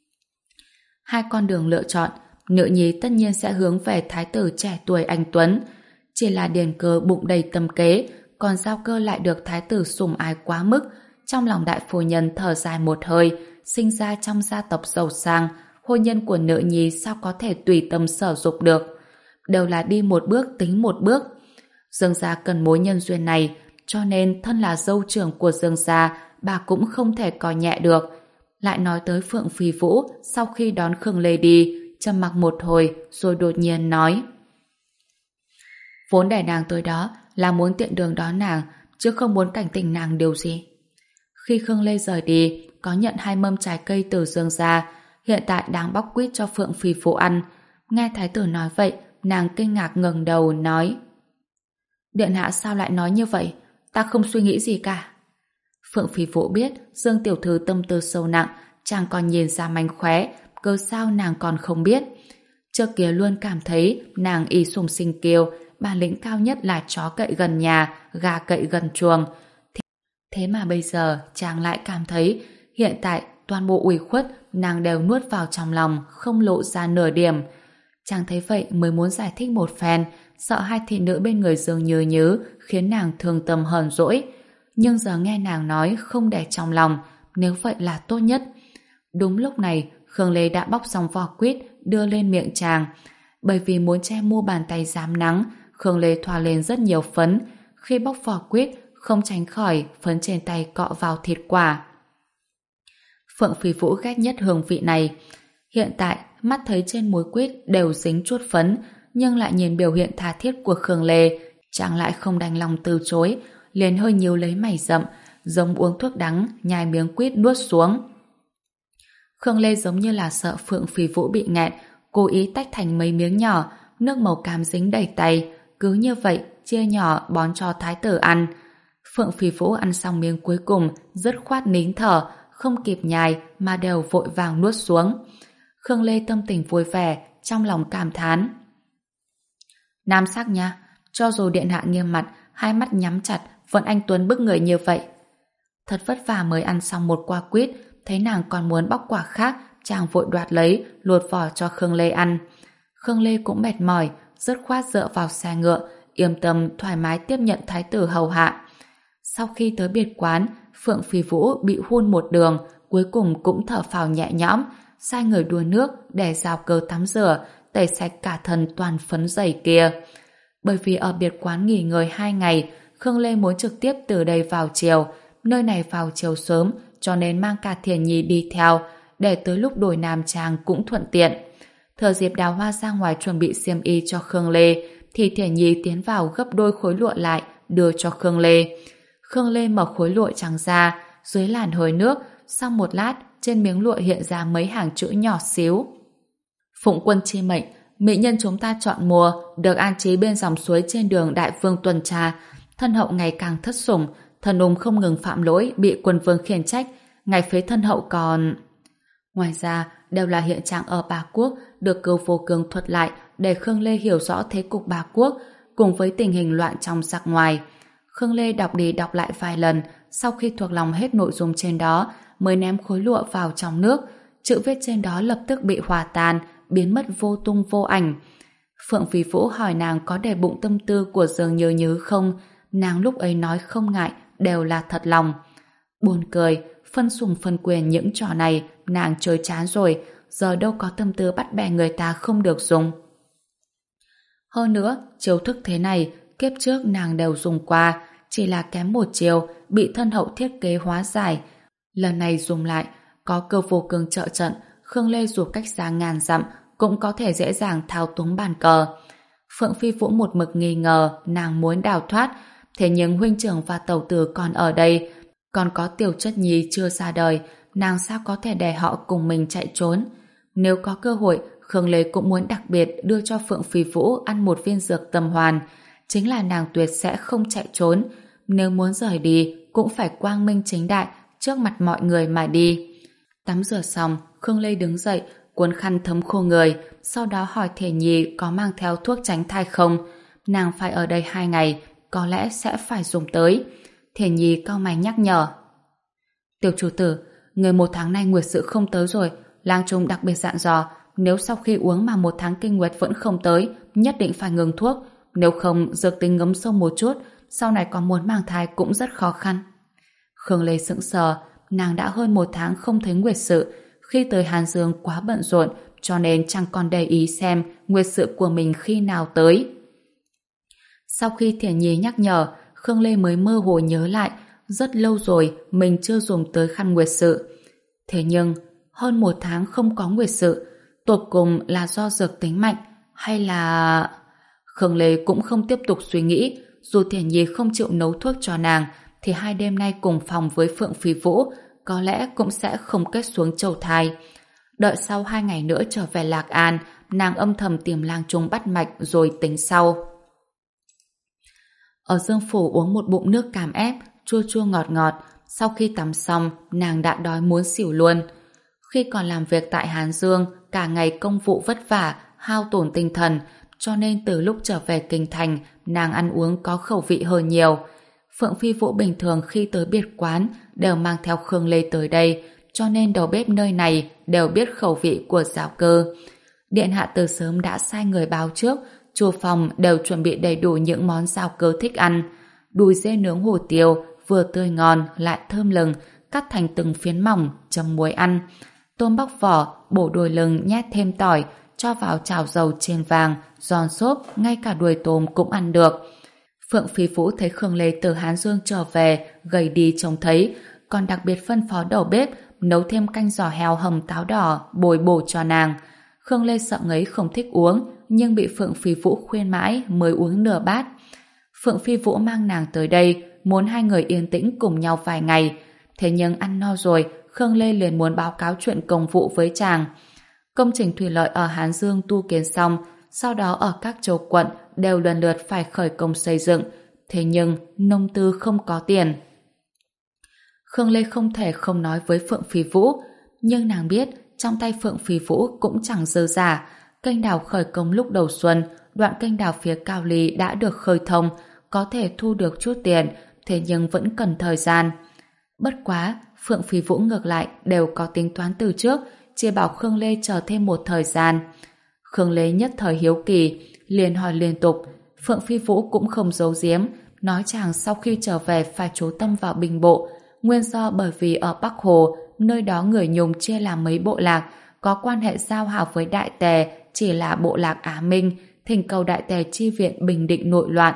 Speaker 1: Hai con đường lựa chọn, nữ nhi tất nhiên sẽ hướng về thái tử trẻ tuổi anh tuấn. Chỉ là Điền Cơ bụng đầy tâm kế, còn Giao Cơ lại được thái tử sủng ái quá mức. Trong lòng đại phu nhân thở dài một hơi, sinh ra trong gia tộc giàu sang, hôn nhân của nữ nhi sao có thể tùy tâm sở dục được. Đều là đi một bước tính một bước. Dương gia cần mối nhân duyên này, cho nên thân là dâu trưởng của Dương gia, bà cũng không thể coi nhẹ được. Lại nói tới Phượng Phi Vũ, sau khi đón Khương Lê đi, trầm mặc một hồi rồi đột nhiên nói: Vốn để nàng tới đó là muốn tiện đường đón nàng, chứ không muốn cảnh tỉnh nàng điều gì. Khi Khương Lê rời đi, có nhận hai mâm trái cây từ Dương gia, hiện tại đang bóc quýt cho Phượng Phi Vũ ăn. Nghe thái tử nói vậy, nàng kinh ngạc ngẩng đầu nói: Điện hạ sao lại nói như vậy? Ta không suy nghĩ gì cả. Phượng Phi Vũ biết Dương tiểu thư tâm tư sâu nặng, chàng còn nhìn ra mánh khóe, cơ sao nàng còn không biết. Trước kia luôn cảm thấy nàng y sùng sinh kiêu, bản lĩnh cao nhất là chó cậy gần nhà, gà cậy gần chuồng. Thế, thế mà bây giờ chàng lại cảm thấy hiện tại toàn bộ ủy khuất nàng đều nuốt vào trong lòng, không lộ ra nửa điểm. Chàng thấy vậy mới muốn giải thích một phen, sợ hai thị nữ bên người Dương Như Nhớ khiến nàng thương tâm hờn dỗi. Nhưng giờ nghe nàng nói không để trong lòng, nếu vậy là tốt nhất. Đúng lúc này, Khương Lê đã bóc xong vỏ quýt đưa lên miệng chàng. Bởi vì muốn che mu bàn tay rám nắng, Khương Lê thoa lên rất nhiều phấn. Khi bóc vỏ quýt, không tránh khỏi phấn trên tay cọ vào thịt quả. Phượng Phi Vũ ghét nhất hương vị này. Hiện tại, mắt thấy trên muối quýt đều dính chút phấn, nhưng lại nhìn biểu hiện tha thiết của Khương Lê, chàng lại không đành lòng từ chối, liền hơi nhíu lấy mày rậm, giống uống thuốc đắng, nhai miếng quýt nuốt xuống. Khương Lê giống như là sợ Phượng Phi Vũ bị nghẹn, cố ý tách thành mấy miếng nhỏ, nước màu cam dính đầy tay, cứ như vậy chia nhỏ bón cho thái tử ăn. Phượng Phi Vũ ăn xong miếng cuối cùng, dứt khoát nín thở, không kịp nhai mà đều vội vàng nuốt xuống. Khương Lê tâm tình vui vẻ, trong lòng cảm thán: Nam sắc nha, cho dù điện hạ nghiêm mặt, hai mắt nhắm chặt, vẫn anh tuấn bức người như vậy. Thật vất vả mới ăn xong một quả quýt, thấy nàng còn muốn bóc quả khác, chàng vội đoạt lấy, luộc vỏ cho Khương Lê ăn. Khương Lê cũng mệt mỏi, dứt khoát dựa vào xe ngựa, yên tâm thoải mái tiếp nhận thái tử hầu hạ. Sau khi tới biệt quán, Phượng Phi Vũ bị hun một đường, cuối cùng cũng thở phào nhẹ nhõm, sai người đua nước để Giao Cơ tắm rửa, tẩy sạch cả thân toàn phấn dày kia. Bởi vì ở biệt quán nghỉ ngơi hai ngày, Khương Lê muốn trực tiếp từ đây vào chiều, nơi này vào chiều sớm, cho nên mang cả Thiền Nhi đi theo, để tới lúc đổi nam trang cũng thuận tiện. Thừa dịp Đào Hoa ra ngoài chuẩn bị xiêm y cho Khương Lê, thì Thiền Nhi tiến vào gấp đôi khối lụa lại, đưa cho Khương Lê. Khương Lê mở khối lụa trắng ra, dưới làn hơi nước, sau một lát, trên miếng lụa hiện ra mấy hàng chữ nhỏ xíu. Phụng quân chi mệnh, mỹ nhân chúng ta chọn mùa, được an trí bên dòng suối trên đường đại vương tuần tra. Thân hậu ngày càng thất sủng, thần ung không ngừng phạm lỗi, bị quân vương khiển trách. Ngày phế thân hậu còn... Ngoài ra, đều là hiện trạng ở Bá Quốc được Cửu Vô Cương thuật lại để Khương Lê hiểu rõ thế cục Bá Quốc cùng với tình hình loạn trong giặc ngoài. Khương Lê đọc đi đọc lại vài lần, sau khi thuộc lòng hết nội dung trên đó mới ném khối lụa vào trong nước. Chữ viết trên đó lập tức bị hòa tan, biến mất vô tung vô ảnh. Phượng Phi Vũ hỏi nàng có để bụng tâm tư của Dương Như Như không? Nàng lúc ấy nói không ngại, đều là thật lòng. Buồn cười, phân sủng phân quyền những trò này nàng chơi chán rồi, giờ đâu có tâm tư bắt bẻ người ta không được dùng. Hơn nữa, chiêu thức thế này kiếp trước nàng đều dùng qua, chỉ là kém một chiều, bị thân hậu thiết kế hóa giải. Lần này dùng lại, có Cơ Vô Cương trợ trận, Khương Lê dù cách xa ngàn dặm cũng có thể dễ dàng thao túng bàn cờ. Phượng Phi Vũ một mực nghi ngờ nàng muốn đào thoát, thế nhưng huynh trưởng và tẩu tử còn ở đây, còn có Tiểu Chất Nhi chưa ra đời, nàng sao có thể để họ cùng mình chạy trốn. Nếu có cơ hội, Khương Lê cũng muốn đặc biệt đưa cho Phượng Phi Vũ ăn một viên dược tâm hoàn, chính là nàng tuyệt sẽ không chạy trốn, nếu muốn rời đi cũng phải quang minh chính đại trước mặt mọi người mà đi. Tắm rửa xong, Khương Lê đứng dậy, cuốn khăn thấm khô người, sau đó hỏi Thể Nhi có mang theo thuốc tránh thai không. Nàng phải ở đây hai ngày, có lẽ sẽ phải dùng tới. Thể Nhi cau mày nhắc nhở. Tiểu chủ tử, người một tháng nay nguyệt sự không tới rồi, lang trung đặc biệt dặn dò, nếu sau khi uống mà một tháng kinh nguyệt vẫn không tới, nhất định phải ngừng thuốc, nếu không dược tính ngấm sâu một chút, sau này có muốn mang thai cũng rất khó khăn. Khương Lê sững sờ, nàng đã hơn một tháng không thấy nguyệt sự, khi tới Hàn Dương quá bận rộn, cho nên chẳng còn để ý xem nguyệt sự của mình khi nào tới. Sau khi Thiển Nhi nhắc nhở, Khương Lê mới mơ hồ nhớ lại, rất lâu rồi mình chưa dùng tới khăn nguyệt sự. Thế nhưng, hơn một tháng không có nguyệt sự, tột cùng là do dược tính mạnh, hay là... Khương Lê cũng không tiếp tục suy nghĩ, dù Thiển Nhi không chịu nấu thuốc cho nàng, thì hai đêm nay cùng phòng với Phượng Phi Vũ, có lẽ cũng sẽ không kết xuống châu thai. Đợi sau hai ngày nữa trở về Lạc An, nàng âm thầm tìm lang trung bắt mạch rồi tính sau. Ở Dương Phủ uống một bụng nước cam ép, chua chua ngọt ngọt, sau khi tắm xong, nàng đã đói muốn xỉu luôn. Khi còn làm việc tại Hán Dương, cả ngày công vụ vất vả, hao tổn tinh thần, cho nên từ lúc trở về kinh thành, nàng ăn uống có khẩu vị hơn nhiều. Phượng Phi Vũ bình thường khi tới biệt quán đều mang theo Khương Lê tới đây, cho nên đầu bếp nơi này đều biết khẩu vị của Giáo Cơ. Điện hạ từ sớm đã sai người báo trước, chu phòng đều chuẩn bị đầy đủ những món Giáo Cơ thích ăn. Đùi dê nướng hủ tiếu vừa tươi ngon lại thơm lừng, cắt thành từng phiến mỏng, chấm muối ăn. Tôm bóc vỏ, bổ đùi lừng nhét thêm tỏi, cho vào chảo dầu chiên vàng, giòn xốp, ngay cả đuôi tôm cũng ăn được. Phượng Phi Vũ thấy Khương Lê từ Hán Dương trở về, gầy đi trông thấy, còn đặc biệt phân phó đầu bếp nấu thêm canh giò heo hầm táo đỏ bồi bổ cho nàng. Khương Lê sợ ngấy không thích uống, nhưng bị Phượng Phi Vũ khuyên mãi mới uống nửa bát. Phượng Phi Vũ mang nàng tới đây, muốn hai người yên tĩnh cùng nhau vài ngày. Thế nhưng ăn no rồi, Khương Lê liền muốn báo cáo chuyện công vụ với chàng. Công trình thủy lợi ở Hán Dương tu kiến xong, sau đó ở các châu quận đều lần lượt phải khởi công xây dựng. Thế nhưng nông tư không có tiền. Khương Lê không thể không nói với Phượng Phi Vũ, nhưng nàng biết trong tay Phượng Phi Vũ cũng chẳng dư giả. Kênh đào khởi công lúc đầu xuân, đoạn kênh đào phía Cao Ly đã được khơi thông, có thể thu được chút tiền, thế nhưng vẫn cần thời gian. Bất quá, Phượng Phi Vũ ngược lại đều có tính toán từ trước, chỉ bảo Khương Lê chờ thêm một thời gian. Khương Lê nhất thời hiếu kỳ, liền hỏi liên tục. Phượng Phi Vũ cũng không giấu giếm, nói chàng sau khi trở về phải chú tâm vào binh bộ. Nguyên do bởi vì ở Bắc Hồ, nơi đó người Nhung chia làm mấy bộ lạc, có quan hệ giao hảo với Đại Tề, chỉ là bộ lạc Á Minh, thỉnh cầu Đại Tề chi viện bình định nội loạn.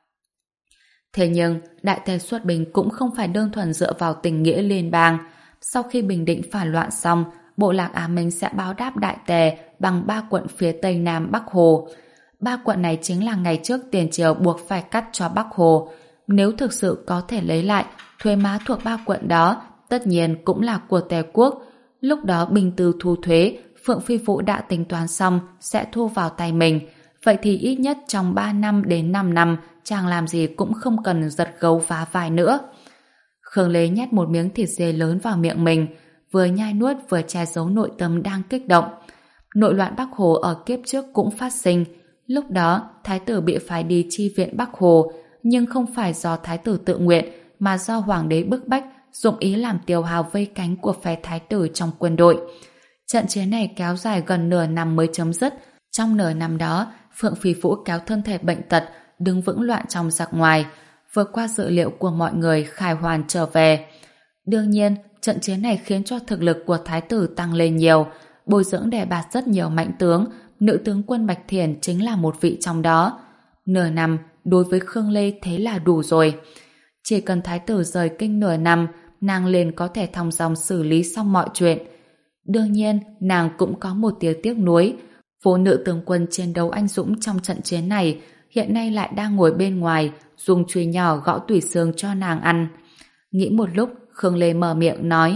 Speaker 1: Thế nhưng, Đại Tề xuất binh cũng không phải đơn thuần dựa vào tình nghĩa liên bang. Sau khi bình định phản loạn xong, bộ lạc Á Minh sẽ báo đáp Đại Tề bằng ba quận phía tây nam Bắc Hồ. Ba quận này chính là ngày trước tiền triều buộc phải cắt cho Bắc Hồ. Nếu thực sự có thể lấy lại, thuế má thuộc ba quận đó tất nhiên cũng là của Tề quốc. Lúc đó bình tư thu thuế, Phượng Phi Vũ đã tính toán xong sẽ thu vào tay mình, vậy thì ít nhất trong ba năm đến năm năm chàng làm gì cũng không cần giật gấu vá vai nữa. Khương Lê nhét một miếng thịt dê lớn vào miệng mình, vừa nhai nuốt vừa che giấu nội tâm đang kích động. Nội loạn Bắc Hồ ở kiếp trước cũng phát sinh. Lúc đó, thái tử bị phái đi chi viện Bắc Hồ, nhưng không phải do thái tử tự nguyện, mà do hoàng đế bức bách, dụng ý làm tiêu hao vây cánh của phe thái tử trong quân đội. Trận chiến này kéo dài gần nửa năm mới chấm dứt. Trong nửa năm đó, Phượng Phi Vũ kéo thân thể bệnh tật, đứng vững loạn trong giặc ngoài, vượt qua dự liệu của mọi người khải hoàn trở về. Đương nhiên, trận chiến này khiến cho thực lực của thái tử tăng lên nhiều, bồi dưỡng đề bạt rất nhiều mạnh tướng, nữ tướng quân Bạch Thiển chính là một vị trong đó. Nửa năm, đối với Khương Lê thế là đủ rồi. Chỉ cần thái tử rời kinh nửa năm, nàng liền có thể thong dong xử lý xong mọi chuyện. Đương nhiên, nàng cũng có một tia tiếc nuối. Phố nữ tướng quân chiến đấu anh dũng trong trận chiến này hiện nay lại đang ngồi bên ngoài dùng chùy nhỏ gõ tủy xương cho nàng ăn. Nghĩ một lúc, Khương Lê mở miệng nói: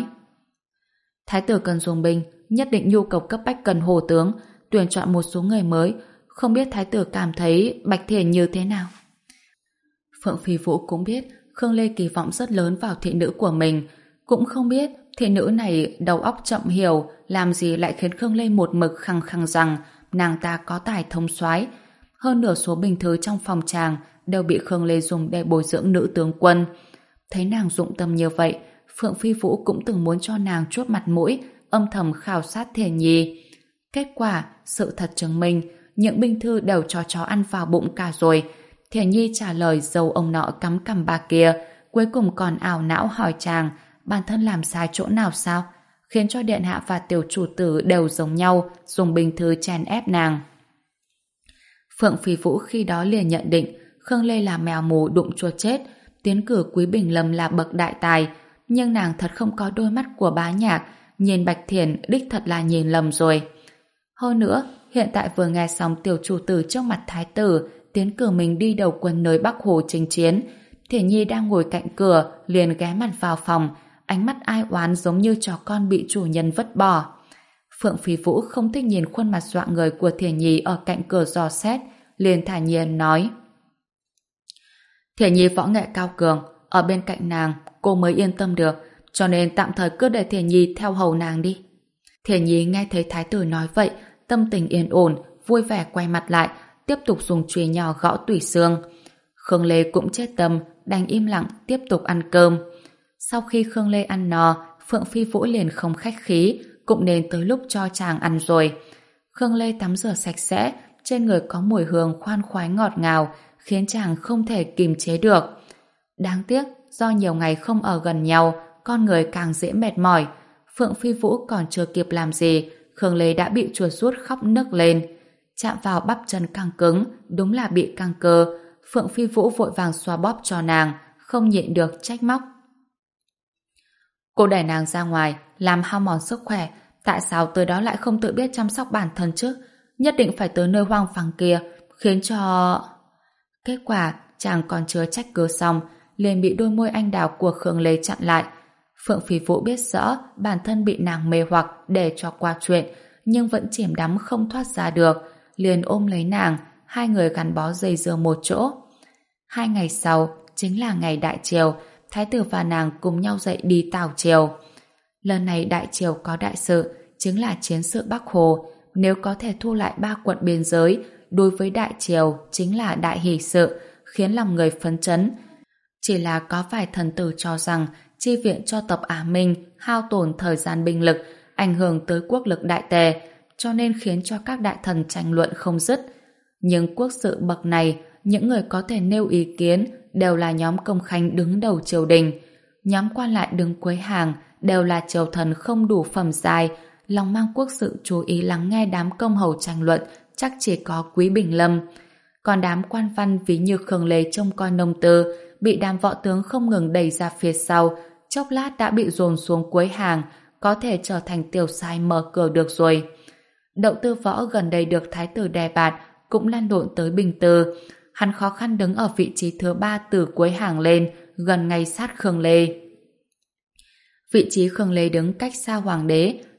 Speaker 1: Thái tử cần dùng binh, nhất định nhu cầu cấp bách cần hổ tướng, tuyển chọn một số người mới, không biết thái tử cảm thấy Bạch Thiển như thế nào. Phượng Phi Vũ cũng biết Khương Lê kỳ vọng rất lớn vào thị nữ của mình, cũng không biết thị nữ này đầu óc chậm hiểu, làm gì lại khiến Khương Lê một mực khăng khăng rằng nàng ta có tài thông soái. Hơn nửa số bình thư trong phòng tràng đều bị Khương Lê dùng để bồi dưỡng nữ tướng quân. Thấy nàng dụng tâm như vậy, Phượng Phi Vũ cũng từng muốn cho nàng chuốt mặt mũi, âm thầm khảo sát Thiển Nhi. Kết quả, sự thật chứng minh, những binh thư đều cho chó ăn vào bụng cả rồi. Thiển Nhi trả lời dâu ông nọ cắm cằm bà kia, cuối cùng còn ảo não hỏi chàng bản thân làm sai chỗ nào sao, khiến cho điện hạ và tiểu chủ tử đều giống nhau, dùng binh thư chèn ép nàng. Phượng Phi Vũ khi đó liền nhận định Khương Lê là mèo mù đụng chuột chết, tiến cử Quý Bình Lâm là bậc đại tài, nhưng nàng thật không có đôi mắt của bá nhạc, nhìn Bạch Thiển đích thật là nhìn lầm rồi. Hơn nữa, hiện tại vừa nghe xong tiểu chủ tử trước mặt thái tử tiến cử mình đi đầu quân nơi Bắc Hồ chinh chiến, Thiển Nhi đang ngồi cạnh cửa liền ghé mặt vào phòng, ánh mắt ai oán giống như chó con bị chủ nhân vứt bỏ. Phượng Phi Vũ không thích nhìn khuôn mặt dọa người của Thiển Nhi ở cạnh cửa dò xét, liền thản nhiên nói: Thiển Nhi võ nghệ cao cường, ở bên cạnh nàng cô mới yên tâm được, cho nên tạm thời cứ để Thiển Nhi theo hầu nàng đi. Thiển Nhi nghe thấy thái tử nói vậy, tâm tình yên ổn, vui vẻ quay mặt lại, tiếp tục dùng chùy nhỏ gõ tủy xương. Khương Lê cũng chết tâm, đành im lặng tiếp tục ăn cơm. Sau khi Khương Lê ăn no, Phượng Phi Vũ liền không khách khí, cũng nên tới lúc cho chàng ăn rồi. Khương Lê tắm rửa sạch sẽ, trên người có mùi hương khoan khoái ngọt ngào, khiến chàng không thể kìm chế được. Đáng tiếc, do nhiều ngày không ở gần nhau, con người càng dễ mệt mỏi. Phượng Phi Vũ còn chưa kịp làm gì, Khương Lê đã bị chuột rút khóc nức lên. Chạm vào bắp chân căng cứng, đúng là bị căng cơ. Phượng Phi Vũ vội vàng xoa bóp cho nàng, không nhịn được trách móc: Cô đẩy nàng ra ngoài, làm hao mòn sức khỏe, tại sao tới đó lại không tự biết chăm sóc bản thân chứ? Nhất định phải tới nơi hoang vắng kia, khiến cho... Kết quả, chàng còn chưa trách cứ xong, liền bị đôi môi anh đào của Khương Lê chặn lại. Phượng Phi Vũ biết rõ bản thân bị nàng mê hoặc để cho qua chuyện, nhưng vẫn chìm đắm không thoát ra được, liền ôm lấy nàng, hai người gắn bó dây dưa một chỗ. Hai ngày sau, chính là ngày đại triều, thái tử và nàng cùng nhau dậy đi tảo triều. Lần này đại triều có đại sự, chính là chiến sự Bắc Hồ. Nếu có thể thu lại ba quận biên giới, đối với đại triều chính là đại hỷ sự, khiến lòng người phấn chấn. Chỉ là có vài thần tử cho rằng chi viện cho tập Á Minh hao tổn thời gian binh lực, ảnh hưởng tới quốc lực đại tề, cho nên khiến cho các đại thần tranh luận không dứt. Nhưng quốc sự bậc này, những người có thể nêu ý kiến đều là nhóm công khanh đứng đầu triều đình. Nhóm quan lại đứng cuối hàng đều là triều thần không đủ phẩm giai, lòng mang quốc sự chú ý lắng nghe đám công hầu tranh luận chắc chỉ có Quý Bình Lâm. Còn đám quan văn ví như Khương Lê trông coi nông tư, bị đám võ tướng không ngừng đẩy ra phía sau, chốc lát đã bị dồn xuống cuối hàng, có thể trở thành tiểu sai mở cửa được rồi. Đậu Tư Võ gần đây được thái tử đề bạt, cũng lăn lộn tới Bình Tư. Hắn khó khăn đứng ở vị trí thứ ba từ cuối hàng lên, gần ngay sát Khương Lê. Vị trí Khương Lê đứng cách xa hoàng đế,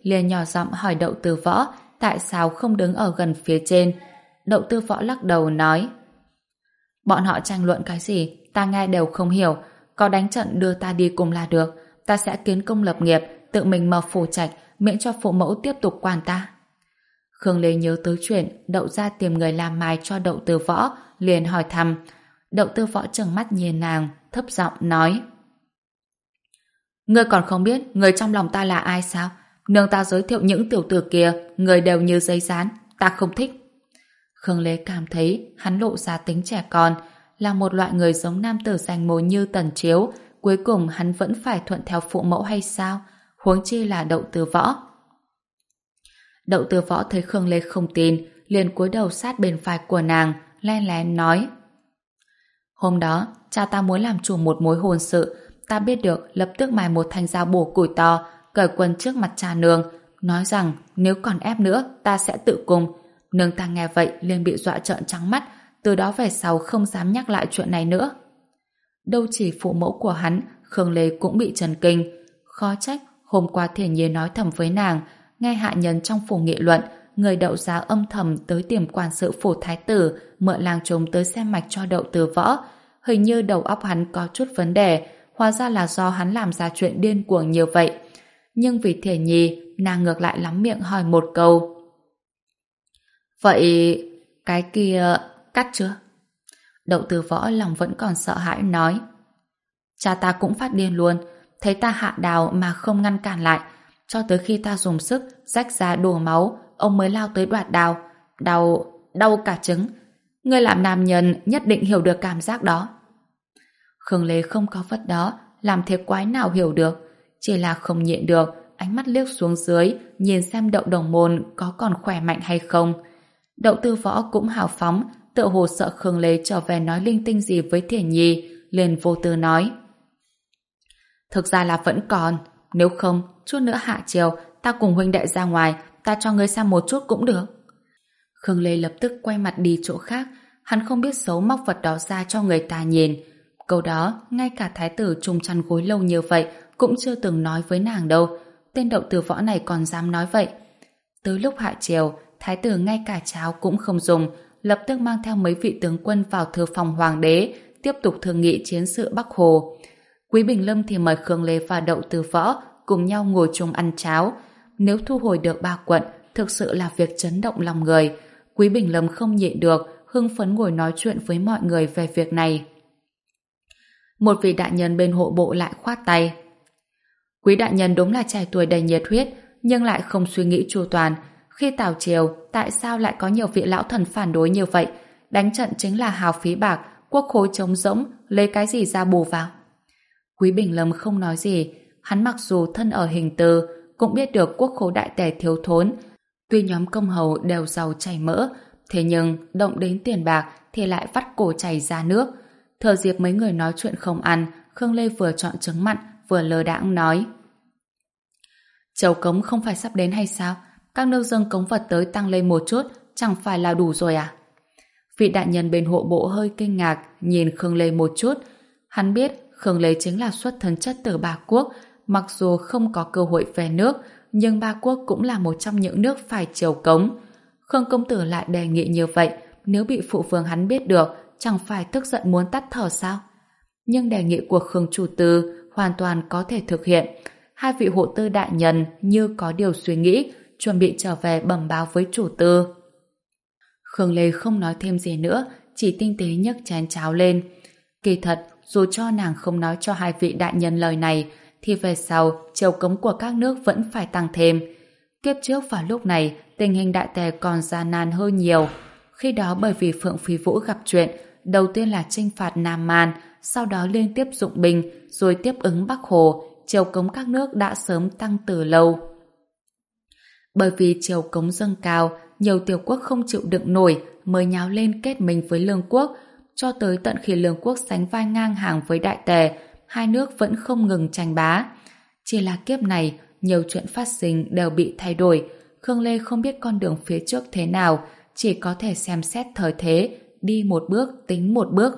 Speaker 1: liền nhỏ giọng hỏi Đậu Tư Võ tại sao không đứng ở gần phía trên. Đậu Tư Võ lắc đầu nói: bọn họ tranh luận cái gì ta nghe đều không hiểu, có đánh trận đưa ta đi cùng là được, ta sẽ kiến công lập nghiệp, tự mình mở phủ trạch, miễn cho phụ mẫu tiếp tục quản ta. Khương Lê nhớ tới chuyện Đậu gia tìm người làm mai cho Đậu Tư Võ, liền hỏi thăm. Đậu Tư Võ trừng mắt nhìn nàng, thấp giọng nói: ngươi còn không biết người trong lòng ta là ai sao? Nương ta giới thiệu những tiểu tử kia, người đều như giấy dán, ta không thích. Khương Lê cảm thấy hắn lộ ra tính trẻ con, là một loại người giống nam tử danh môn như Tần Chiếu, cuối cùng hắn vẫn phải thuận theo phụ mẫu hay sao? Huống chi là Đậu Tư Võ. Đậu Tư Võ thấy Khương Lê không tin, liền cúi đầu sát bên vai của nàng, len lén nói: hôm đó, cha ta muốn làm chủ một mối hôn sự, ta biết được lập tức mài một thanh dao bổ củi to, cởi quần trước mặt cha nương, nói rằng nếu còn ép nữa, ta sẽ tự cung. Nương ta nghe vậy liền bị dọa trợn trắng mắt, từ đó về sau không dám nhắc lại chuyện này nữa. Đâu chỉ phụ mẫu của hắn, Khương Lê cũng bị chấn kinh. Khó trách, hôm qua Thiển Nhi nói thầm với nàng, nghe hạ nhân trong phủ nghị luận, người Đậu gia âm thầm tới tìm quản sự phủ thái tử, mượn làng trống tới xem mạch cho Đậu Tư Võ. Hình như đầu óc hắn có chút vấn đề, hóa ra là do hắn làm ra chuyện điên cuồng như vậy. Nhưng vì Thiển Nhi, nàng ngược lại lắm miệng hỏi một câu: vậy cái kia cắt chưa? Đậu Tư Võ lòng vẫn còn sợ hãi nói: cha ta cũng phát điên luôn, thấy ta hạ đào mà không ngăn cản lại, cho tới khi ta dùng sức rách ra đổ máu, ông mới lao tới đoạt đào. Đau, đau cả trứng. Ngươi làm nam nhân nhất định hiểu được cảm giác đó. Khương Lê không có vật đó, làm thế quái nào hiểu được, chỉ là không nhịn được, ánh mắt liếc xuống dưới, nhìn xem Đậu Đồng Môn có còn khỏe mạnh hay không. Đậu Tư Võ cũng hào phóng, tựa hồ sợ Khương Lê trở về nói linh tinh gì với Thiển Nhi, liền vô tư nói: thực ra là vẫn còn, nếu không, chút nữa hạ chiều, ta cùng huynh đệ ra ngoài, ta cho ngươi xem một chút cũng được. Khương Lê lập tức quay mặt đi chỗ khác, hắn không biết xấu móc vật đó ra cho người ta nhìn. Câu đó, ngay cả thái tử chung chăn gối lâu như vậy cũng chưa từng nói với nàng đâu. Tên Đậu Tư Võ này còn dám nói vậy. Tới lúc hạ chiều, thái tử ngay cả cháo cũng không dùng, lập tức mang theo mấy vị tướng quân vào thư phòng hoàng đế, tiếp tục thương nghị chiến sự Bắc Hồ. Quý Bình Lâm thì mời Khương Lê và Đậu Tư Võ cùng nhau ngồi chung ăn cháo. Nếu thu hồi được ba quận, thực sự là việc chấn động lòng người. Quý Bình Lâm không nhịn được, hưng phấn ngồi nói chuyện với mọi người về việc này. Một vị đại nhân bên hộ bộ lại khoát tay: Quý đại nhân đúng là trẻ tuổi đầy nhiệt huyết, nhưng lại không suy nghĩ chu toàn. Khi Tào triều, tại sao lại có nhiều vị lão thần phản đối như vậy? Đánh trận chính là hào phí bạc, quốc khố trống rỗng, lấy cái gì ra bù vào? Quý Bình Lâm không nói gì, hắn mặc dù thân ở hình tư, cũng biết được quốc khố đại tể thiếu thốn. Tuy nhóm công hầu đều giàu chảy mỡ, thế nhưng động đến tiền bạc thì lại vắt cổ chảy ra nước. Thừa dịp mấy người nói chuyện không ăn, Khương Lê vừa chọn trứng mặn, vừa lơ đãng nói: Chầu cống không phải sắp đến hay sao? Các nước dâng cống vật tới tăng lên một chút, chẳng phải là đủ rồi à? Vị đại nhân bên hộ bộ hơi kinh ngạc, nhìn Khương Lê một chút. Hắn biết Khương Lê chính là xuất thân chất từ Ba Quốc, mặc dù không có cơ hội về nước, nhưng Ba Quốc cũng là một trong những nước phải triều cống. Khương công tử lại đề nghị như vậy, nếu bị phụ vương hắn biết được, chẳng phải tức giận muốn tắt thở sao? Nhưng đề nghị của Khương chủ tư hoàn toàn có thể thực hiện. Hai vị hộ tư đại nhân như có điều suy nghĩ, chuẩn bị trở về bẩm báo với chủ tư. Khương Lê không nói thêm gì nữa, chỉ tinh tế nhấc chén cháo lên. Kỳ thật, dù cho nàng không nói cho hai vị đại nhân lời này, thì về sau, triều cống của các nước vẫn phải tăng thêm. Kiếp trước vào lúc này, tình hình đại tề còn gian nan hơn nhiều. Khi đó bởi vì Phượng Phi Vũ gặp chuyện, đầu tiên là chinh phạt Nam Man, sau đó liên tiếp dụng binh, rồi tiếp ứng Bắc Hồ, triều cống các nước đã sớm tăng từ lâu. Bởi vì triều cống dâng cao, nhiều tiểu quốc không chịu đựng nổi mới nháo lên kết minh với Lương quốc, cho tới tận khi Lương quốc sánh vai ngang hàng với Đại Tề, hai nước vẫn không ngừng tranh bá. Chỉ là kiếp này, nhiều chuyện phát sinh đều bị thay đổi. Khương Lê không biết con đường phía trước thế nào, chỉ có thể xem xét thời thế, đi một bước tính một bước.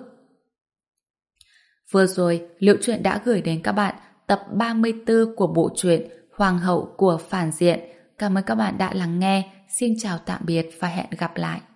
Speaker 1: Vừa rồi, Liệu Truyện đã gửi đến các bạn tập ba mươi tư của bộ truyện Hoàng hậu của Phản Diện. Cảm ơn các bạn đã lắng nghe. Xin chào tạm biệt và hẹn gặp lại.